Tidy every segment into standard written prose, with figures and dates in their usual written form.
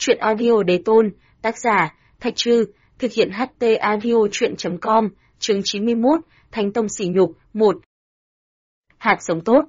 Truyện audio đế tôn, tác giả, Thạch Trư, thực hiện HT audio truyện.com, chương 91, Thánh Tông sỉ nhục, 1. Hạt giống tốt.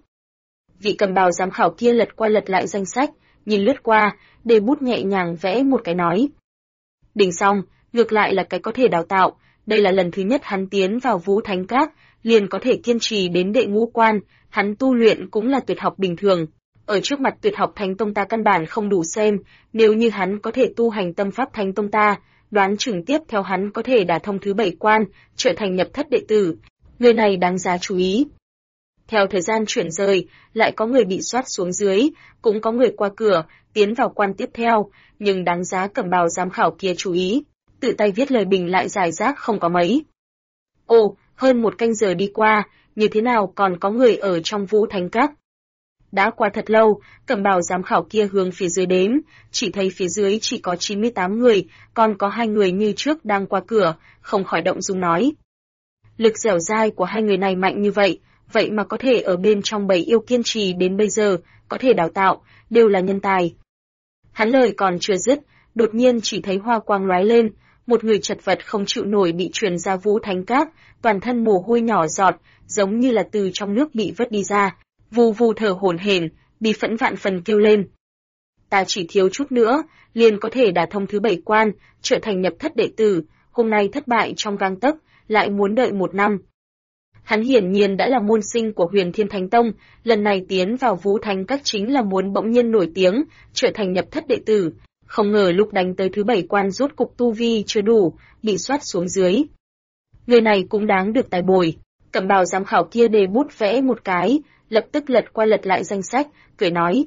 Vị cầm bào giám khảo kia lật qua lật lại danh sách, nhìn lướt qua, đề bút nhẹ nhàng vẽ một cái nói. Đỉnh xong, ngược lại là cái có thể đào tạo, đây là lần thứ nhất hắn tiến vào Vũ Thánh Các, liền có thể kiên trì đến đệ ngũ quan, hắn tu luyện cũng là tuyệt học bình thường. Ở trước mặt tuyệt học Thánh Tông ta căn bản không đủ xem, nếu như hắn có thể tu hành tâm pháp Thánh Tông ta, đoán chừng tiếp theo hắn có thể đả thông thứ 7 quan, trở thành nhập thất đệ tử. Người này đáng giá chú ý. Theo thời gian chuyển rời, lại có người bị soát xuống dưới, cũng có người qua cửa, tiến vào quan tiếp theo, nhưng đáng giá cẩm bào giám khảo kia chú ý. Tự tay viết lời bình lại giải rác không có mấy. Ồ, hơn một canh giờ đi qua, như thế nào còn có người ở trong Vũ Thánh Các? Đã qua thật lâu, cẩm bào giám khảo kia hướng phía dưới đếm, chỉ thấy phía dưới chỉ có 98 người, còn có 2 người như trước đang qua cửa, không khỏi động dung nói. Lực dẻo dai của 2 người này mạnh như vậy mà có thể ở bên trong bầy yêu kiên trì đến bây giờ, có thể đào tạo, đều là nhân tài. Hắn lời còn chưa dứt, đột nhiên chỉ thấy hoa quang lóe lên, một người chật vật không chịu nổi bị truyền ra Vũ Thánh Các, toàn thân mồ hôi nhỏ giọt, giống như là từ trong nước bị vớt đi ra, vù vù thở hổn hển, bi phẫn vạn phần kêu lên. Ta chỉ thiếu chút nữa, liền có thể đả thông thứ 7 quan, trở thành nhập thất đệ tử, hôm nay thất bại trong gang tấc, lại muốn đợi 1 năm. Hắn hiển nhiên đã là môn sinh của Huyền Thiên Thánh Tông, lần này tiến vào Vũ Thánh Các chính là muốn bỗng nhiên nổi tiếng, trở thành nhập thất đệ tử. Không ngờ lúc đánh tới thứ 7 quan rốt cục tu vi chưa đủ, bị soát xuống dưới. Người này cũng đáng được tài bồi. Cẩm bào giám khảo kia đề bút vẽ một cái, lập tức lật qua lật lại danh sách, cười nói.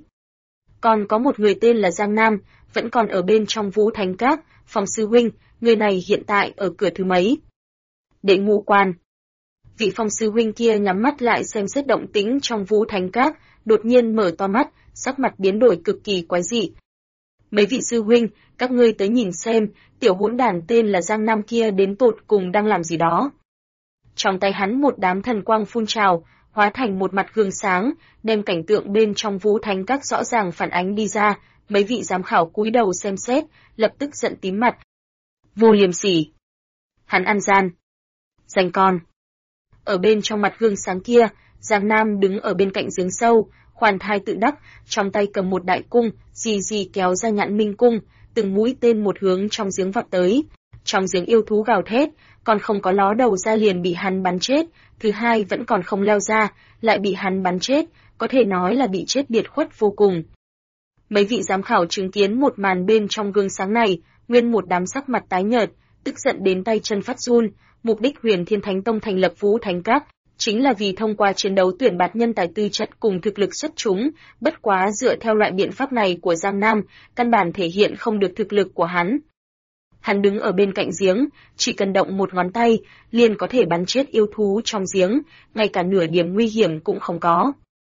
Còn có một người tên là Giang Nam, vẫn còn ở bên trong Vũ Thánh Các, Phong sư huynh, người này hiện tại ở cửa thứ mấy? Đệ ngũ quan. Vị Phong sư huynh kia nhắm mắt lại xem xét động tĩnh trong Vũ Thánh Các, đột nhiên mở to mắt, sắc mặt biến đổi cực kỳ quái dị. Mấy vị sư huynh, các ngươi tới nhìn xem, tiểu hỗn đản tên là Giang Nam kia đến tột cùng đang làm gì đó. Trong tay hắn một đám thần quang phun trào, hóa thành một mặt gương sáng, đem cảnh tượng bên trong Vũ Thánh Các rõ ràng phản ánh đi ra, mấy vị giám khảo cúi đầu xem xét, lập tức giận tím mặt. Vô liêm sỉ. Hắn ăn gian. Danh con. Ở bên trong mặt gương sáng kia, Giang Nam đứng ở bên cạnh giếng sâu, khoan thai tự đắc, trong tay cầm một đại cung, dì kéo ra nhãn minh cung, từng mũi tên một hướng trong giếng vọt tới. Trong giếng yêu thú gào thét, còn không có ló đầu ra liền bị hắn bắn chết, thứ hai vẫn còn không leo ra, lại bị hắn bắn chết, có thể nói là bị chết biệt khuất vô cùng. Mấy vị giám khảo chứng kiến một màn bên trong gương sáng này, nguyên một đám sắc mặt tái nhợt, tức giận đến tay chân phát run. Mục đích Huyền Thiên Thánh Tông thành lập Vũ Thánh Các chính là vì thông qua chiến đấu tuyển bạt nhân tài tư chất cùng thực lực xuất chúng, bất quá dựa theo loại biện pháp này của Giang Nam, căn bản thể hiện không được thực lực của hắn. Hắn đứng ở bên cạnh giếng, chỉ cần động một ngón tay, liền có thể bắn chết yêu thú trong giếng, ngay cả nửa điểm nguy hiểm cũng không có.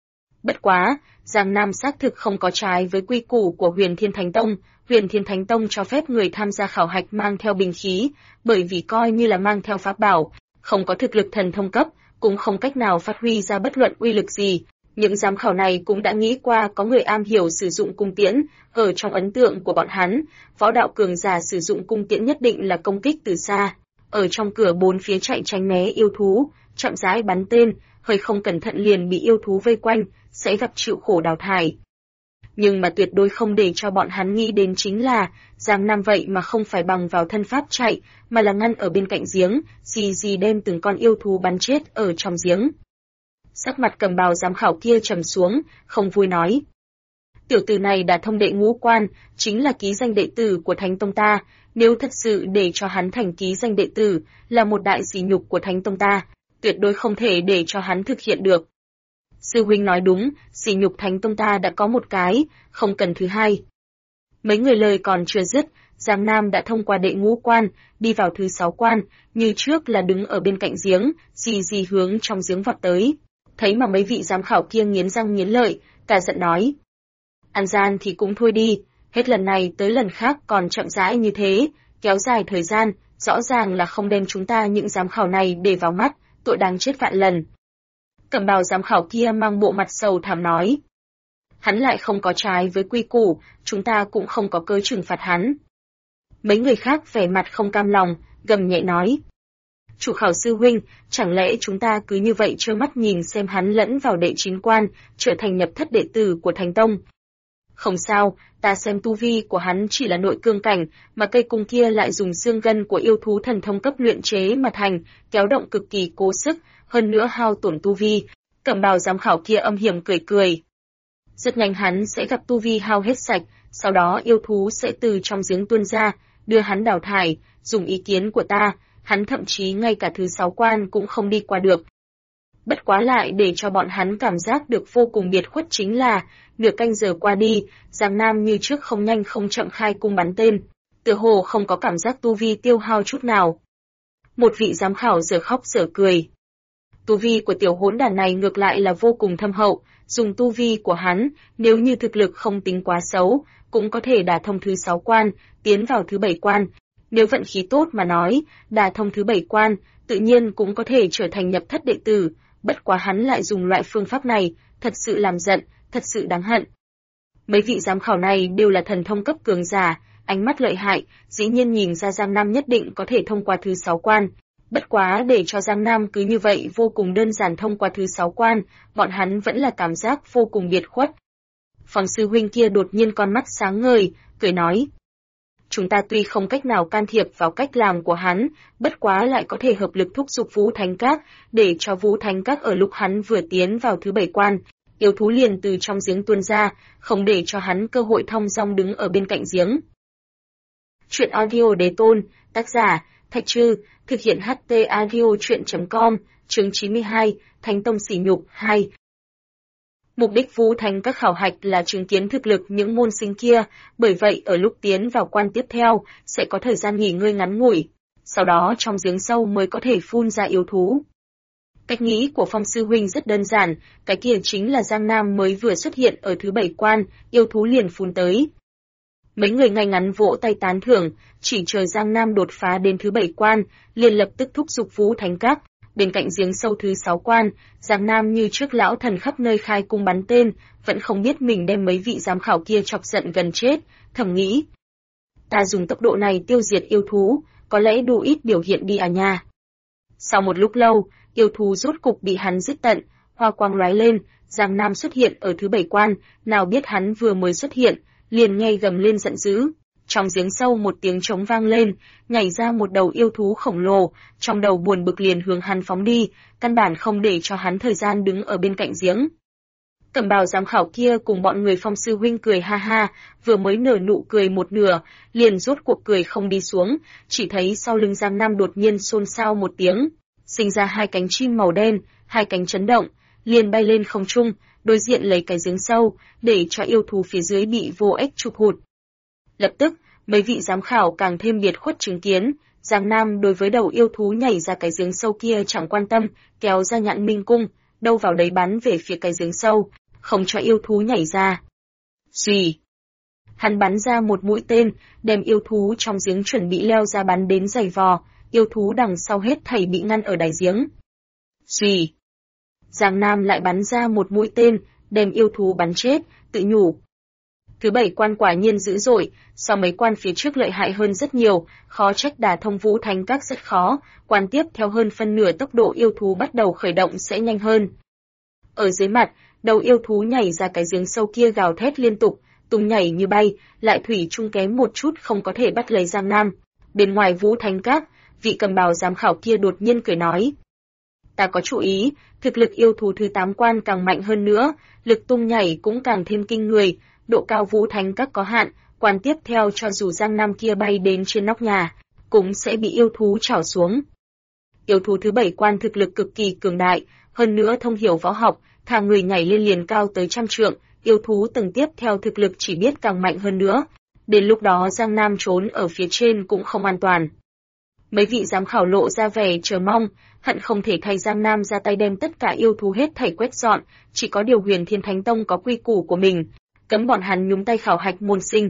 Bất quá, Giang Nam xác thực không có trái với quy củ của Huyền Thiên Thánh Tông. Huyền Thiên Thánh Tông cho phép người tham gia khảo hạch mang theo binh khí, bởi vì coi như là mang theo pháp bảo, không có thực lực thần thông cấp, cũng không cách nào phát huy ra bất luận uy lực gì. Những giám khảo này cũng đã nghĩ qua có người am hiểu sử dụng cung tiễn, ở trong ấn tượng của bọn hắn, võ đạo cường giả sử dụng cung tiễn nhất định là công kích từ xa, ở trong cửa bốn phía chạy tránh né yêu thú, chậm rãi bắn tên, hơi không cẩn thận liền bị yêu thú vây quanh, sẽ gặp chịu khổ đào thải. Nhưng mà tuyệt đối không để cho bọn hắn nghĩ đến chính là, Giang Nam vậy mà không phải bằng vào thân pháp chạy, mà là ngăn ở bên cạnh giếng, dì đem từng con yêu thú bắn chết ở trong giếng. Sắc mặt cầm bào giám khảo kia trầm xuống, không vui nói. Tiểu tử này đã thông đệ ngũ quan, chính là ký danh đệ tử của Thánh Tông ta, nếu thật sự để cho hắn thành ký danh đệ tử, là một đại sỉ nhục của Thánh Tông ta, tuyệt đối không thể để cho hắn thực hiện được. Sư huynh nói đúng, sỉ nhục Thánh Tông ta đã có một cái, không cần thứ hai. Mấy người lời còn chưa dứt, Giang Nam đã thông qua đệ ngũ quan, đi vào thứ 6 quan, như trước là đứng ở bên cạnh giếng, dì hướng trong giếng vọt tới. Thấy mà mấy vị giám khảo kia nghiến răng nghiến lợi, cả giận nói. Ăn gian thì cũng thôi đi, hết lần này tới lần khác còn chậm rãi như thế, kéo dài thời gian, rõ ràng là không đem chúng ta những giám khảo này để vào mắt, tội đáng chết vạn lần. Cẩm bào giám khảo kia mang bộ mặt sầu thảm nói. hắn lại không có trái với quy củ, chúng ta cũng không có cơ trừng phạt hắn. Mấy người khác vẻ mặt không cam lòng, gầm nhẹ nói. Chủ khảo sư huynh, chẳng lẽ chúng ta cứ như vậy trơ mắt nhìn xem hắn lẫn vào đệ chín quan, trở thành nhập thất đệ tử của Thánh Tông? Không sao, ta xem tu vi của hắn chỉ là nội cương cảnh, mà cây cung kia lại dùng xương gân của yêu thú thần thông cấp luyện chế mà thành, kéo động cực kỳ cố sức, hơn nữa hao tổn tu vi. Cẩm bào giám khảo kia âm hiểm cười cười. Rất nhanh hắn sẽ gặp tu vi hao hết sạch, sau đó yêu thú sẽ từ trong giếng tuôn ra, đưa hắn đào thải, dùng ý kiến của ta, hắn thậm chí ngay cả thứ 6 quan cũng không đi qua được. Bất quá lại để cho bọn hắn cảm giác được vô cùng biệt khuất chính là, nửa canh giờ qua đi, Giang Nam như trước không nhanh không chậm khai cung bắn tên, tựa hồ không có cảm giác tu vi tiêu hao chút nào. Một vị giám khảo dở khóc dở cười. Tu vi của tiểu hỗn đản này ngược lại là vô cùng thâm hậu, dùng tu vi của hắn, nếu như thực lực không tính quá xấu, cũng có thể đả thông thứ 6 quan, tiến vào thứ 7 quan. Nếu vận khí tốt mà nói, đả thông thứ 7 quan, tự nhiên cũng có thể trở thành nhập thất đệ tử, bất quá hắn lại dùng loại phương pháp này, thật sự làm giận, thật sự đáng hận. Mấy vị giám khảo này đều là thần thông cấp cường giả, ánh mắt lợi hại, dĩ nhiên nhìn ra Giang Nam nhất định có thể thông qua thứ 6 quan. Bất quá để cho Giang Nam cứ như vậy vô cùng đơn giản thông qua thứ 6 quan, bọn hắn vẫn là cảm giác vô cùng biệt khuất. Phòng sư huynh kia đột nhiên con mắt sáng ngời, cười nói. Chúng ta tuy không cách nào can thiệp vào cách làm của hắn, bất quá lại có thể hợp lực thúc giục Vũ Thánh Các, để cho Vũ Thánh Các ở lúc hắn vừa tiến vào thứ 7 quan, yêu thú liền từ trong giếng tuôn ra, không để cho hắn cơ hội thong dong đứng ở bên cạnh giếng. Chuyện audio Đế Tôn, tác giả, Thạch Trư, thực hiện HT audio chuyện.com, chương 92, Thánh Tông sỉ nhục 2. Mục đích Vũ Thánh Các khảo hạch là chứng kiến thực lực những môn sinh kia, bởi vậy ở lúc tiến vào quan tiếp theo, sẽ có thời gian nghỉ ngơi ngắn ngủi, sau đó trong giếng sâu mới có thể phun ra yêu thú. Cách nghĩ của Phong sư huynh rất đơn giản, cái kia chính là Giang Nam mới vừa xuất hiện ở thứ 7 quan, yêu thú liền phun tới. Mấy người ngay ngắn vỗ tay tán thưởng, chỉ chờ Giang Nam đột phá đến thứ 7 quan, liền lập tức thúc giục Vũ Thánh Các. Bên cạnh giếng sâu thứ 6 quan, Giang Nam như trước lão thần khắp nơi khai cung bắn tên, vẫn không biết mình đem mấy vị giám khảo kia chọc giận gần chết, thầm nghĩ. Ta dùng tốc độ này tiêu diệt yêu thú, có lẽ đủ ít biểu hiện đi à nha. Sau một lúc lâu, yêu thú rốt cục bị hắn giết tận, hoa quang lóe lên, Giang Nam xuất hiện ở thứ 7 quan, nào biết hắn vừa mới xuất hiện, liền nghe gầm lên giận dữ. Trong giếng sâu một tiếng trống vang lên, nhảy ra một đầu yêu thú khổng lồ, trong đầu buồn bực liền hướng hắn phóng đi, căn bản không để cho hắn thời gian đứng ở bên cạnh giếng. Cẩm bào giám khảo kia cùng bọn người Phong sư huynh cười ha ha, vừa mới nở nụ cười một nửa, liền rốt cuộc cười không đi xuống, chỉ thấy sau lưng Giang Nam đột nhiên xôn xao một tiếng, sinh ra hai cánh chim màu đen, hai cánh chấn động, liền bay lên không trung, đối diện lấy cái giếng sâu, để cho yêu thú phía dưới bị vô ích chụp hụt. Lập tức, mấy vị giám khảo càng thêm biệt khuất chứng kiến, Giang Nam đối với đầu yêu thú nhảy ra cái giếng sâu kia chẳng quan tâm, kéo ra nhạn minh cung, đâu vào đấy bắn về phía cái giếng sâu, không cho yêu thú nhảy ra. Xùy! Hắn bắn ra một mũi tên, đem yêu thú trong giếng chuẩn bị leo ra bắn đến giày vò, yêu thú đằng sau hết thảy bị ngăn ở đáy giếng. Xùy! Giang Nam lại bắn ra một mũi tên, đem yêu thú bắn chết, tự nhủ. Thứ 7 quan quả nhiên dữ dội, so mấy quan phía trước lợi hại hơn rất nhiều, khó trách đả thông Vũ Thánh Các rất khó, quan tiếp theo hơn phân nửa tốc độ yêu thú bắt đầu khởi động sẽ nhanh hơn. Ở dưới mặt, đầu yêu thú nhảy ra cái giếng sâu kia gào thét liên tục, tung nhảy như bay, lại thủy chung kém một chút không có thể bắt lấy Giang Nam. Bên ngoài Vũ Thánh Các, vị cầm bào giám khảo kia đột nhiên cười nói. Ta có chú ý, thực lực yêu thú thứ 8 quan càng mạnh hơn nữa, lực tung nhảy cũng càng thêm kinh người, độ cao Vũ Thánh Các có hạn, quan tiếp theo cho dù Giang Nam kia bay đến trên nóc nhà, cũng sẽ bị yêu thú chảo xuống. Yêu thú thứ 7 quan thực lực cực kỳ cường đại, hơn nữa thông hiểu võ học, thả người nhảy lên liền cao tới 100 trượng, yêu thú tầng tiếp theo thực lực chỉ biết càng mạnh hơn nữa. Đến lúc đó Giang Nam trốn ở phía trên cũng không an toàn. Mấy vị giám khảo lộ ra vẻ chờ mong, hận không thể thay Giang Nam ra tay đem tất cả yêu thú hết thảy quét dọn, chỉ có điều Huyền Thiên Thánh Tông có quy củ của mình, cấm bọn hắn nhúng tay khảo hạch môn sinh.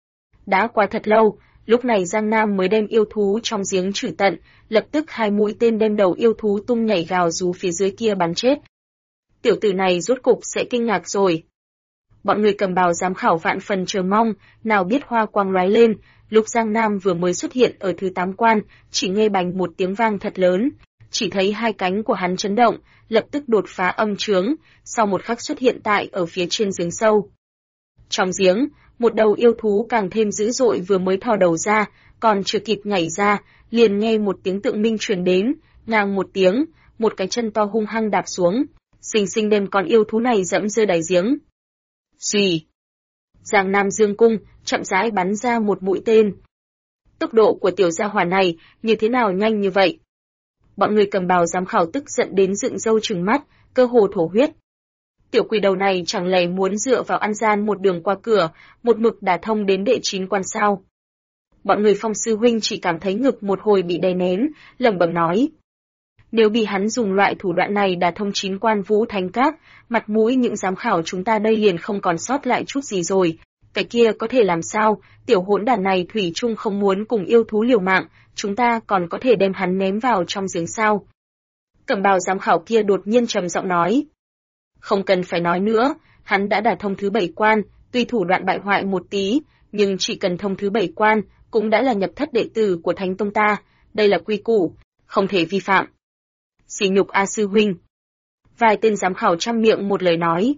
Đã qua thật lâu, lúc này Giang Nam mới đem yêu thú trong giếng trừ tận, lập tức 2 mũi tên đem đầu yêu thú tung nhảy gào rú phía dưới kia bắn chết. Tiểu tử này rốt cục sẽ kinh ngạc rồi. Bọn người cầm bào giám khảo vạn phần chờ mong, nào biết hoa quang lóe lên, lúc Giang Nam vừa mới xuất hiện ở thứ 8 quan, chỉ nghe bành một tiếng vang thật lớn, chỉ thấy hai cánh của hắn chấn động, lập tức đột phá âm chướng, sau một khắc xuất hiện tại ở phía trên giếng sâu. Trong giếng, một đầu yêu thú càng thêm dữ dội vừa mới thò đầu ra, còn chưa kịp nhảy ra, liền nghe một tiếng tượng minh truyền đến, ngang một tiếng, một cái chân to hung hăng đạp xuống, xinh xinh đem con yêu thú này dẫm rơi đáy giếng. Xùy! Giang Nam dương cung, chậm rãi bắn ra một mũi tên. Tốc độ của tiểu gia hỏa này, như thế nào nhanh như vậy? Bọn người cầm bào giám khảo tức giận đến dựng râu trừng mắt, cơ hồ thổ huyết. Tiểu quỷ đầu này chẳng lẽ muốn dựa vào ăn gian một đường qua cửa, một mực đả thông đến đệ 9 quan sao? Bọn người Phong sư huynh chỉ cảm thấy ngực một hồi bị đè nén, lẩm bẩm nói. Nếu bị hắn dùng loại thủ đoạn này đả thông 9 quan Vũ Thánh Các, mặt mũi những giám khảo chúng ta đây liền không còn sót lại chút gì rồi. Cái kia có thể làm sao, tiểu hỗn đản này thủy chung không muốn cùng yêu thú liều mạng, chúng ta còn có thể đem hắn ném vào trong giếng sao? Cẩm bào giám khảo kia đột nhiên trầm giọng nói. Không cần phải nói nữa, hắn đã đả thông thứ 7 quan, tuy thủ đoạn bại hoại một tí, nhưng chỉ cần thông thứ 7 quan, cũng đã là nhập thất đệ tử của Thánh Tông ta, đây là quy củ, không thể vi phạm. Xỉ nhục A sư huynh. Vài tên giám khảo trăm miệng một lời nói.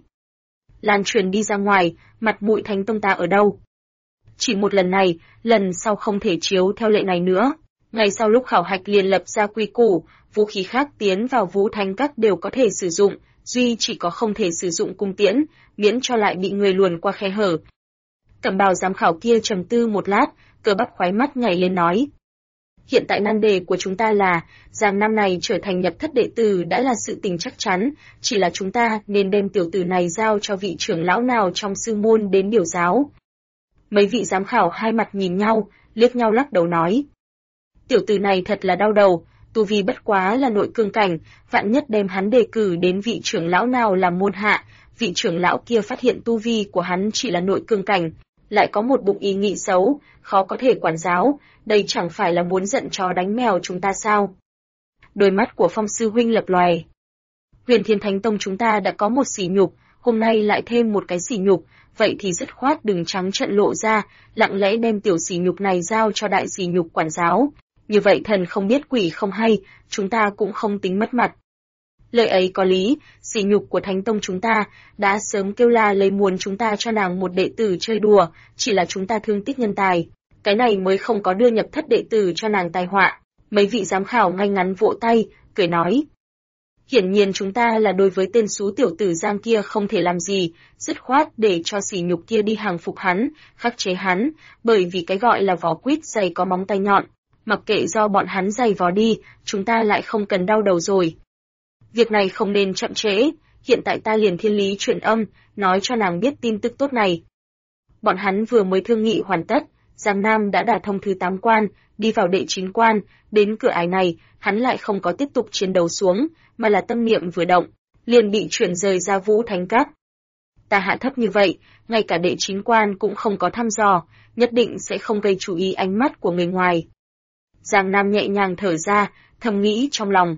Lan truyền đi ra ngoài, mặt mũi Thánh Tông ta ở đâu? Chỉ một lần này, lần sau không thể chiếu theo lệ này nữa. Ngay sau lúc khảo hạch liền lập ra quy củ, vũ khí khác tiến vào Vũ Thánh Các đều có thể sử dụng, duy chỉ có không thể sử dụng cung tiễn, miễn cho lại bị người luồn qua khe hở. Cẩm bào giám khảo kia trầm tư một lát, cơ bắp khoái mắt nhảy lên nói. Hiện tại nan đề của chúng ta là, Giang Nam này trở thành nhập thất đệ tử đã là sự tình chắc chắn, chỉ là chúng ta nên đem tiểu tử này giao cho vị trưởng lão nào trong sư môn đến điều giáo. Mấy vị giám khảo hai mặt nhìn nhau, liếc nhau lắc đầu nói. Tiểu tử này thật là đau đầu, tu vi bất quá là nội cương cảnh, vạn nhất đem hắn đề cử đến vị trưởng lão nào làm môn hạ, vị trưởng lão kia phát hiện tu vi của hắn chỉ là nội cương cảnh, lại có một bụng ý nghĩ xấu, khó có thể quản giáo, đây chẳng phải là muốn giận chó đánh mèo chúng ta sao? Đôi mắt của Phong sư huynh lập lòe. Huyền Thiên Thánh Tông chúng ta đã có một sỉ nhục, hôm nay lại thêm một cái sỉ nhục, vậy thì dứt khoát đừng trắng trợn lộ ra, lặng lẽ đem tiểu sỉ nhục này giao cho đại sỉ nhục quản giáo. Như vậy thần không biết quỷ không hay, chúng ta cũng không tính mất mặt. Lời ấy có lý, sỉ nhục của Thánh Tông chúng ta đã sớm kêu la lấy muốn chúng ta cho nàng một đệ tử chơi đùa, chỉ là chúng ta thương tiếc nhân tài, cái này mới không có đưa nhập thất đệ tử cho nàng tai họa. Mấy vị giám khảo ngay ngắn vỗ tay, cười nói. Hiển nhiên chúng ta là đối với tên xú tiểu tử Giang kia không thể làm gì, dứt khoát để cho sỉ nhục kia đi hàng phục hắn, khắc chế hắn, bởi vì cái gọi là vỏ quýt dày có móng tay nhọn, mặc kệ do bọn hắn giày vò đi, chúng ta lại không cần đau đầu rồi. Việc này không nên chậm trễ, hiện tại ta liền thiên lý truyền âm, nói cho nàng biết tin tức tốt này. Bọn hắn vừa mới thương nghị hoàn tất, Giang Nam đã đả thông thứ 8 quan, đi vào đệ 9 quan, đến cửa ải này, hắn lại không có tiếp tục chiến đấu xuống, mà là tâm niệm vừa động, liền bị chuyển rời ra Vũ Thánh Các. Ta hạ thấp như vậy, ngay cả đệ 9 quan cũng không có thăm dò, nhất định sẽ không gây chú ý ánh mắt của người ngoài. Giang Nam nhẹ nhàng thở ra, thầm nghĩ trong lòng.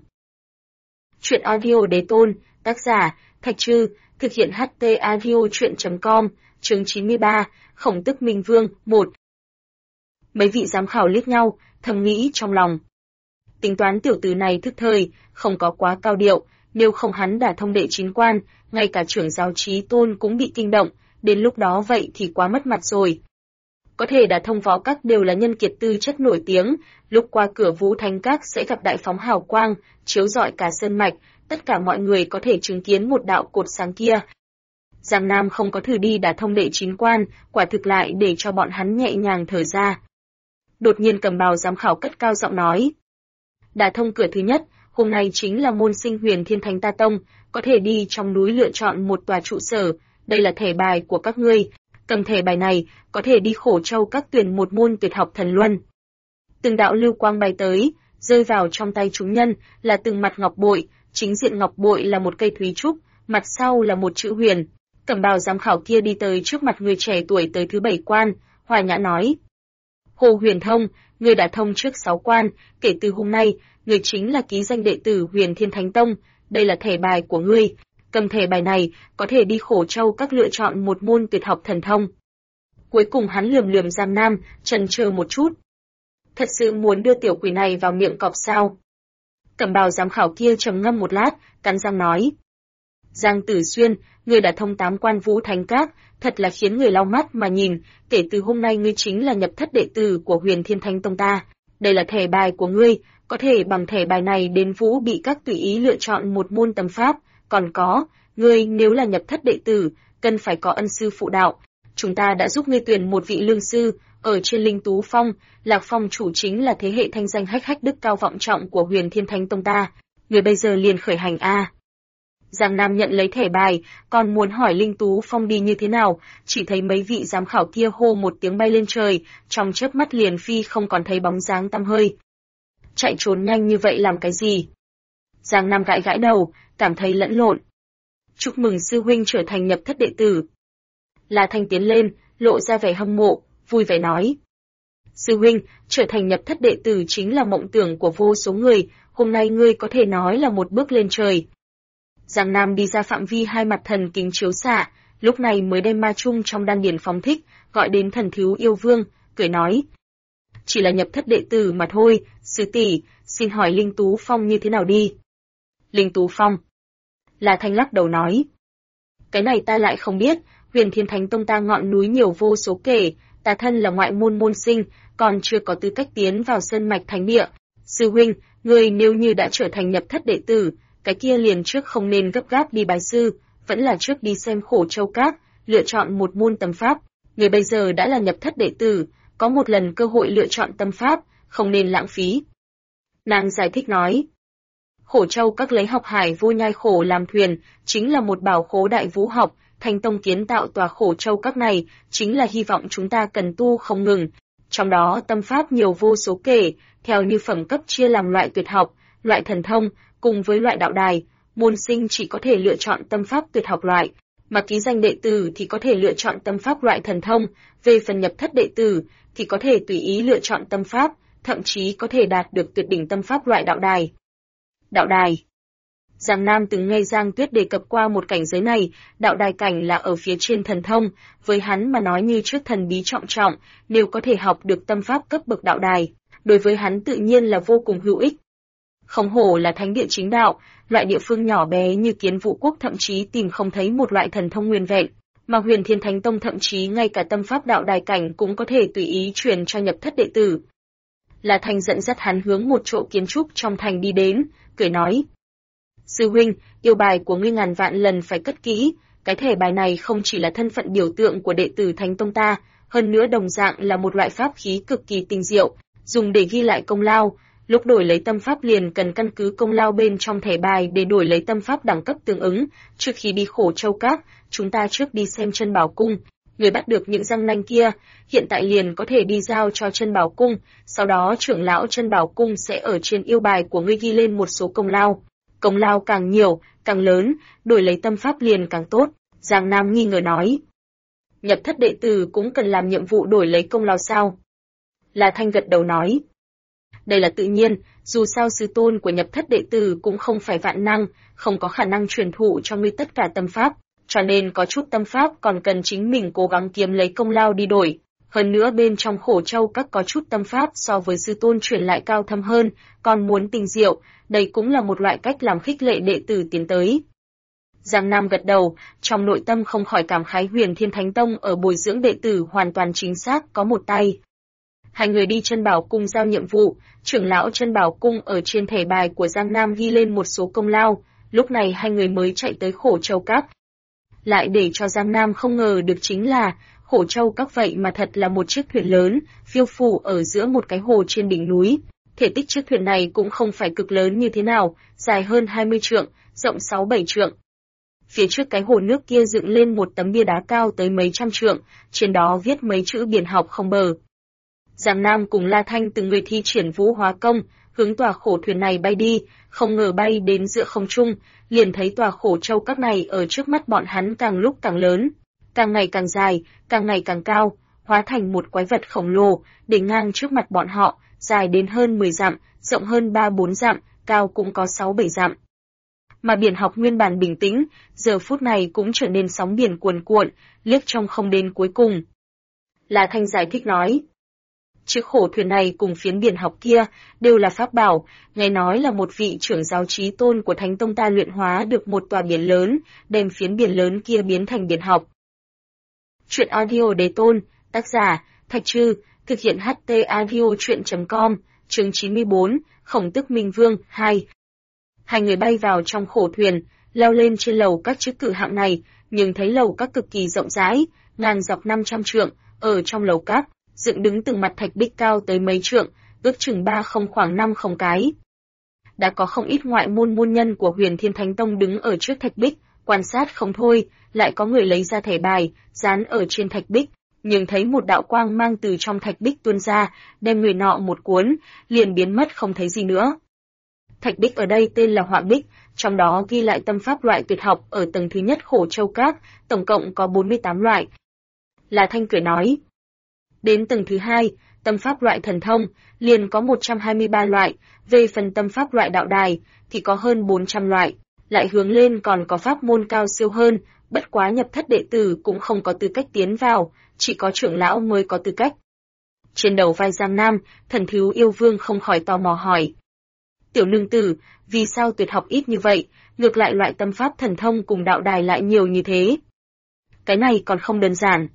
Chuyện audio đế tôn, tác giả, Thạch Trư, thực hiện HT audio chuyện.com, chương 93, Khổng Tức Minh Vương, 1. Mấy vị giám khảo liếc nhau, thầm nghĩ trong lòng. Tính toán tiểu tử này thức thời, không có quá cao điệu, nếu không hắn đả thông đệ 9 quan, ngay cả trưởng giáo Chí Tôn cũng bị kinh động, đến lúc đó vậy thì quá mất mặt rồi. Có thể đả thông võ các đều là nhân kiệt tư chất nổi tiếng, lúc qua cửa Vũ Thánh Các sẽ gặp đại phóng hào quang, chiếu rọi cả sơn mạch, tất cả mọi người có thể chứng kiến một đạo cột sáng kia. Giang Nam không có thử đi đả thông đệ 9 quan, quả thực lại để cho bọn hắn nhẹ nhàng thở ra. Đột nhiên cầm bào giám khảo cất cao giọng nói. Đả thông cửa thứ nhất, hôm nay chính là môn sinh Huyền Thiên Thánh Ta Tông, có thể đi trong núi lựa chọn một tòa trụ sở, đây là thẻ bài của các ngươi, cầm thẻ bài này, có thể đi Khổ Châu các tuyển một môn tuyệt học thần luân. Từng đạo lưu quang bay tới, rơi vào trong tay chúng nhân, là từng mặt ngọc bội, chính diện ngọc bội là một cây thúy trúc, mặt sau là một chữ huyền. Cẩm bào giám khảo kia đi tới trước mặt người trẻ tuổi tới thứ 7 quan, hòa nhã nói. Hồ Huyền Thông, người đã thông trước 6 quan, kể từ hôm nay, người chính là ký danh đệ tử Huyền Thiên Thánh Tông, đây là thẻ bài của ngươi, cầm thẻ bài này có thể đi Khổ Châu Các lựa chọn một môn tuyệt học thần thông. Cuối cùng hắn lườm lườm Giang Nam, chần chờ một chút. Thật sự muốn đưa tiểu quỷ này vào miệng cọp sao? Cẩm bào giám khảo kia trầm ngâm một lát, cắn răng nói. Giang Tử Xuyên, ngươi đã thông 8 quan Vũ Thánh Các, thật là khiến người lau mắt mà nhìn, kể từ hôm nay ngươi chính là nhập thất đệ tử của Huyền Thiên Thánh Tông ta. Đây là thẻ bài của ngươi, có thể bằng thẻ bài này đến Vũ Bị Các tùy ý lựa chọn một môn tâm pháp, còn có, ngươi nếu là nhập thất đệ tử, cần phải có ân sư phụ đạo. Chúng ta đã giúp ngươi tuyển một vị lương sư, ở trên Linh Tú Phong, Lạc Phong chủ chính là thế hệ thanh danh hách hách đức cao vọng trọng của Huyền Thiên Thánh Tông ta, ngươi bây giờ liền khởi hành a. Giang Nam nhận lấy thẻ bài, còn muốn hỏi Linh Tú Phong đi như thế nào, chỉ thấy mấy vị giám khảo kia hô một tiếng bay lên trời, trong chớp mắt liền phi không còn thấy bóng dáng tăm hơi. Chạy trốn nhanh như vậy làm cái gì? Giang Nam gãi gãi đầu, cảm thấy lẫn lộn. Chúc mừng sư huynh trở thành nhập thất đệ tử. La Thanh tiến lên, lộ ra vẻ hâm mộ, vui vẻ nói. Sư huynh, trở thành nhập thất đệ tử chính là mộng tưởng của vô số người, hôm nay ngươi có thể nói là một bước lên trời. Giang Nam đi ra phạm vi hai mặt thần kính chiếu xạ, lúc này mới đem ma chung trong đan điền phóng thích, gọi đến thần thiếu yêu vương, cười nói. Chỉ là nhập thất đệ tử mà thôi, sư tỷ, xin hỏi Linh Tú Phong như thế nào đi? Linh Tú Phong. La Thanh lắc đầu nói. Cái này ta lại không biết, Huyền Thiên Thánh Tông ta ngọn núi nhiều vô số kể, ta thân là ngoại môn môn sinh, còn chưa có tư cách tiến vào sơn mạch thánh địa. Sư huynh, người nếu như đã trở thành nhập thất đệ tử, cái kia liền trước không nên gấp gáp đi bái sư, vẫn là trước đi xem Khổ Châu Các, lựa chọn một môn tâm pháp. Người bây giờ đã là nhập thất đệ tử, có một lần cơ hội lựa chọn tâm pháp, không nên lãng phí. Nàng giải thích nói. Khổ Châu Các lấy học hải vô nhai khổ làm thuyền, chính là một bảo khố đại vũ học, Thánh Tông kiến tạo tòa Khổ Châu Các này, chính là hy vọng chúng ta cần tu không ngừng. Trong đó tâm pháp nhiều vô số kể, theo như phẩm cấp chia làm loại tuyệt học, loại thần thông, cùng với loại đạo đài, môn sinh chỉ có thể lựa chọn tâm pháp tuyệt học loại, mà ký danh đệ tử thì có thể lựa chọn tâm pháp loại thần thông, về phần nhập thất đệ tử thì có thể tùy ý lựa chọn tâm pháp, thậm chí có thể đạt được tuyệt đỉnh tâm pháp loại đạo đài. Đạo đài. Giang Nam từng nghe Giang Tuyết đề cập qua một cảnh giới này, đạo đài cảnh là ở phía trên thần thông, với hắn mà nói như trước thần bí trọng trọng, nếu có thể học được tâm pháp cấp bậc đạo đài, đối với hắn tự nhiên là vô cùng hữu ích. Không hổ là thánh địa chính đạo, loại địa phương nhỏ bé như Kiến Vũ Quốc thậm chí tìm không thấy một loại thần thông nguyên vẹn, mà Huyền Thiên Thánh Tông thậm chí ngay cả tâm pháp đạo đài cảnh cũng có thể tùy ý truyền cho nhập thất đệ tử. La Thanh dẫn dắt hắn hướng một chỗ kiến trúc trong thành đi đến, cười nói. Sư huynh, yêu bài của ngươi ngàn vạn lần phải cất kỹ, cái thẻ bài này không chỉ là thân phận biểu tượng của đệ tử Thánh Tông ta, hơn nữa đồng dạng là một loại pháp khí cực kỳ tinh diệu, dùng để ghi lại công lao. Lúc đổi lấy tâm pháp liền cần căn cứ công lao bên trong thẻ bài để đổi lấy tâm pháp đẳng cấp tương ứng. Trước khi đi Khổ Châu Các, chúng ta trước đi xem Chân Bảo Cung. Người bắt được những răng nanh kia, hiện tại liền có thể đi giao cho Chân Bảo Cung, sau đó trưởng lão Chân Bảo Cung sẽ ở trên yêu bài của ngươi ghi lên một số công lao. Công lao càng nhiều, càng lớn, đổi lấy tâm pháp liền càng tốt. Giang Nam nghi ngờ nói. Nhập thất đệ tử cũng cần làm nhiệm vụ đổi lấy công lao sao? La Thanh gật đầu nói. Đây là tự nhiên, dù sao sư tôn của nhập thất đệ tử cũng không phải vạn năng, không có khả năng truyền thụ cho ngươi tất cả tâm pháp, cho nên có chút tâm pháp còn cần chính mình cố gắng kiếm lấy công lao đi đổi. Hơn nữa bên trong Khổ Châu Các có chút tâm pháp so với sư tôn truyền lại cao thâm hơn, còn muốn tinh diệu, đây cũng là một loại cách làm khích lệ đệ tử tiến tới. Giang Nam gật đầu, trong nội tâm không khỏi cảm khái Huyền Thiên Thánh Tông ở bồi dưỡng đệ tử hoàn toàn chính xác có một tay. Hai người đi Chân Bảo Cung giao nhiệm vụ, trưởng lão Chân Bảo Cung ở trên thẻ bài của Giang Nam ghi lên một số công lao, lúc này hai người mới chạy tới Khổ Châu Các. Lại để cho Giang Nam không ngờ được chính là, Khổ Châu Các vậy mà thật là một chiếc thuyền lớn, phiêu phù ở giữa một cái hồ trên đỉnh núi. Thể tích chiếc thuyền này cũng không phải cực lớn như thế nào, dài hơn 20 trượng, rộng 6-7 trượng. Phía trước cái hồ nước kia dựng lên một tấm bia đá cao tới mấy trăm trượng, trên đó viết mấy chữ biển học không bờ. Giang Nam cùng La Thanh từng người thi triển vũ hóa công, hướng tòa khổ thuyền này bay đi, không ngờ bay đến giữa không trung, liền thấy tòa Khổ Châu Các này ở trước mắt bọn hắn càng lúc càng lớn, càng ngày càng dài, càng ngày càng cao, hóa thành một quái vật khổng lồ, để ngang trước mặt bọn họ, dài đến hơn 10 dặm, rộng hơn 3-4 dặm, cao cũng có 6-7 dặm. mà biển học nguyên bản bình tĩnh, giờ phút này cũng trở nên sóng biển cuồn cuộn, liếc trông không đến cuối cùng. La Thanh giải thích nói. Chiếc khổ thuyền này cùng phiến biển học kia đều là pháp bảo, nghe nói là một vị trưởng giáo chí tôn của Thánh Tông ta luyện hóa được một tòa biển lớn, đem phiến biển lớn kia biến thành biển học. Truyện audio đề tôn, tác giả, Thạch Trư, thực hiện HT audio truyện.com, chương 94, Khổng Tức Minh Vương, 2. Hai người bay vào trong khổ thuyền, leo lên trên lầu các chức cự hạng này, nhưng thấy lầu các cực kỳ rộng rãi, ngang dọc 500 trượng, ở trong lầu các, dựng đứng từng mặt thạch bích cao tới mấy trượng, ước chừng 30 khoảng 50 cái. Đã có không ít ngoại môn nhân của Huyền Thiên Thánh Tông đứng ở trước thạch bích, quan sát không thôi, lại có người lấy ra thẻ bài, dán ở trên thạch bích, nhưng thấy một đạo quang mang từ trong thạch bích tuôn ra, đem người nọ một cuốn, liền biến mất không thấy gì nữa. Thạch bích ở đây tên là Họa Bích, trong đó ghi lại tâm pháp loại tuyệt học ở tầng thứ nhất Khổ Châu Các, tổng cộng có 48 loại. La Thanh cười nói. Đến tầng thứ hai, tâm pháp loại thần thông, liền có 123 loại, về phần tâm pháp loại đạo đài, thì có hơn 400 loại, lại hướng lên còn có pháp môn cao siêu hơn, bất quá nhập thất đệ tử cũng không có tư cách tiến vào, chỉ có trưởng lão mới có tư cách. Trên đầu vai Giang Nam, Thần Thiếu Yêu Vương không khỏi tò mò hỏi. Tiểu nương tử, vì sao tuyệt học ít như vậy, ngược lại loại tâm pháp thần thông cùng đạo đài lại nhiều như thế? Cái này còn không đơn giản.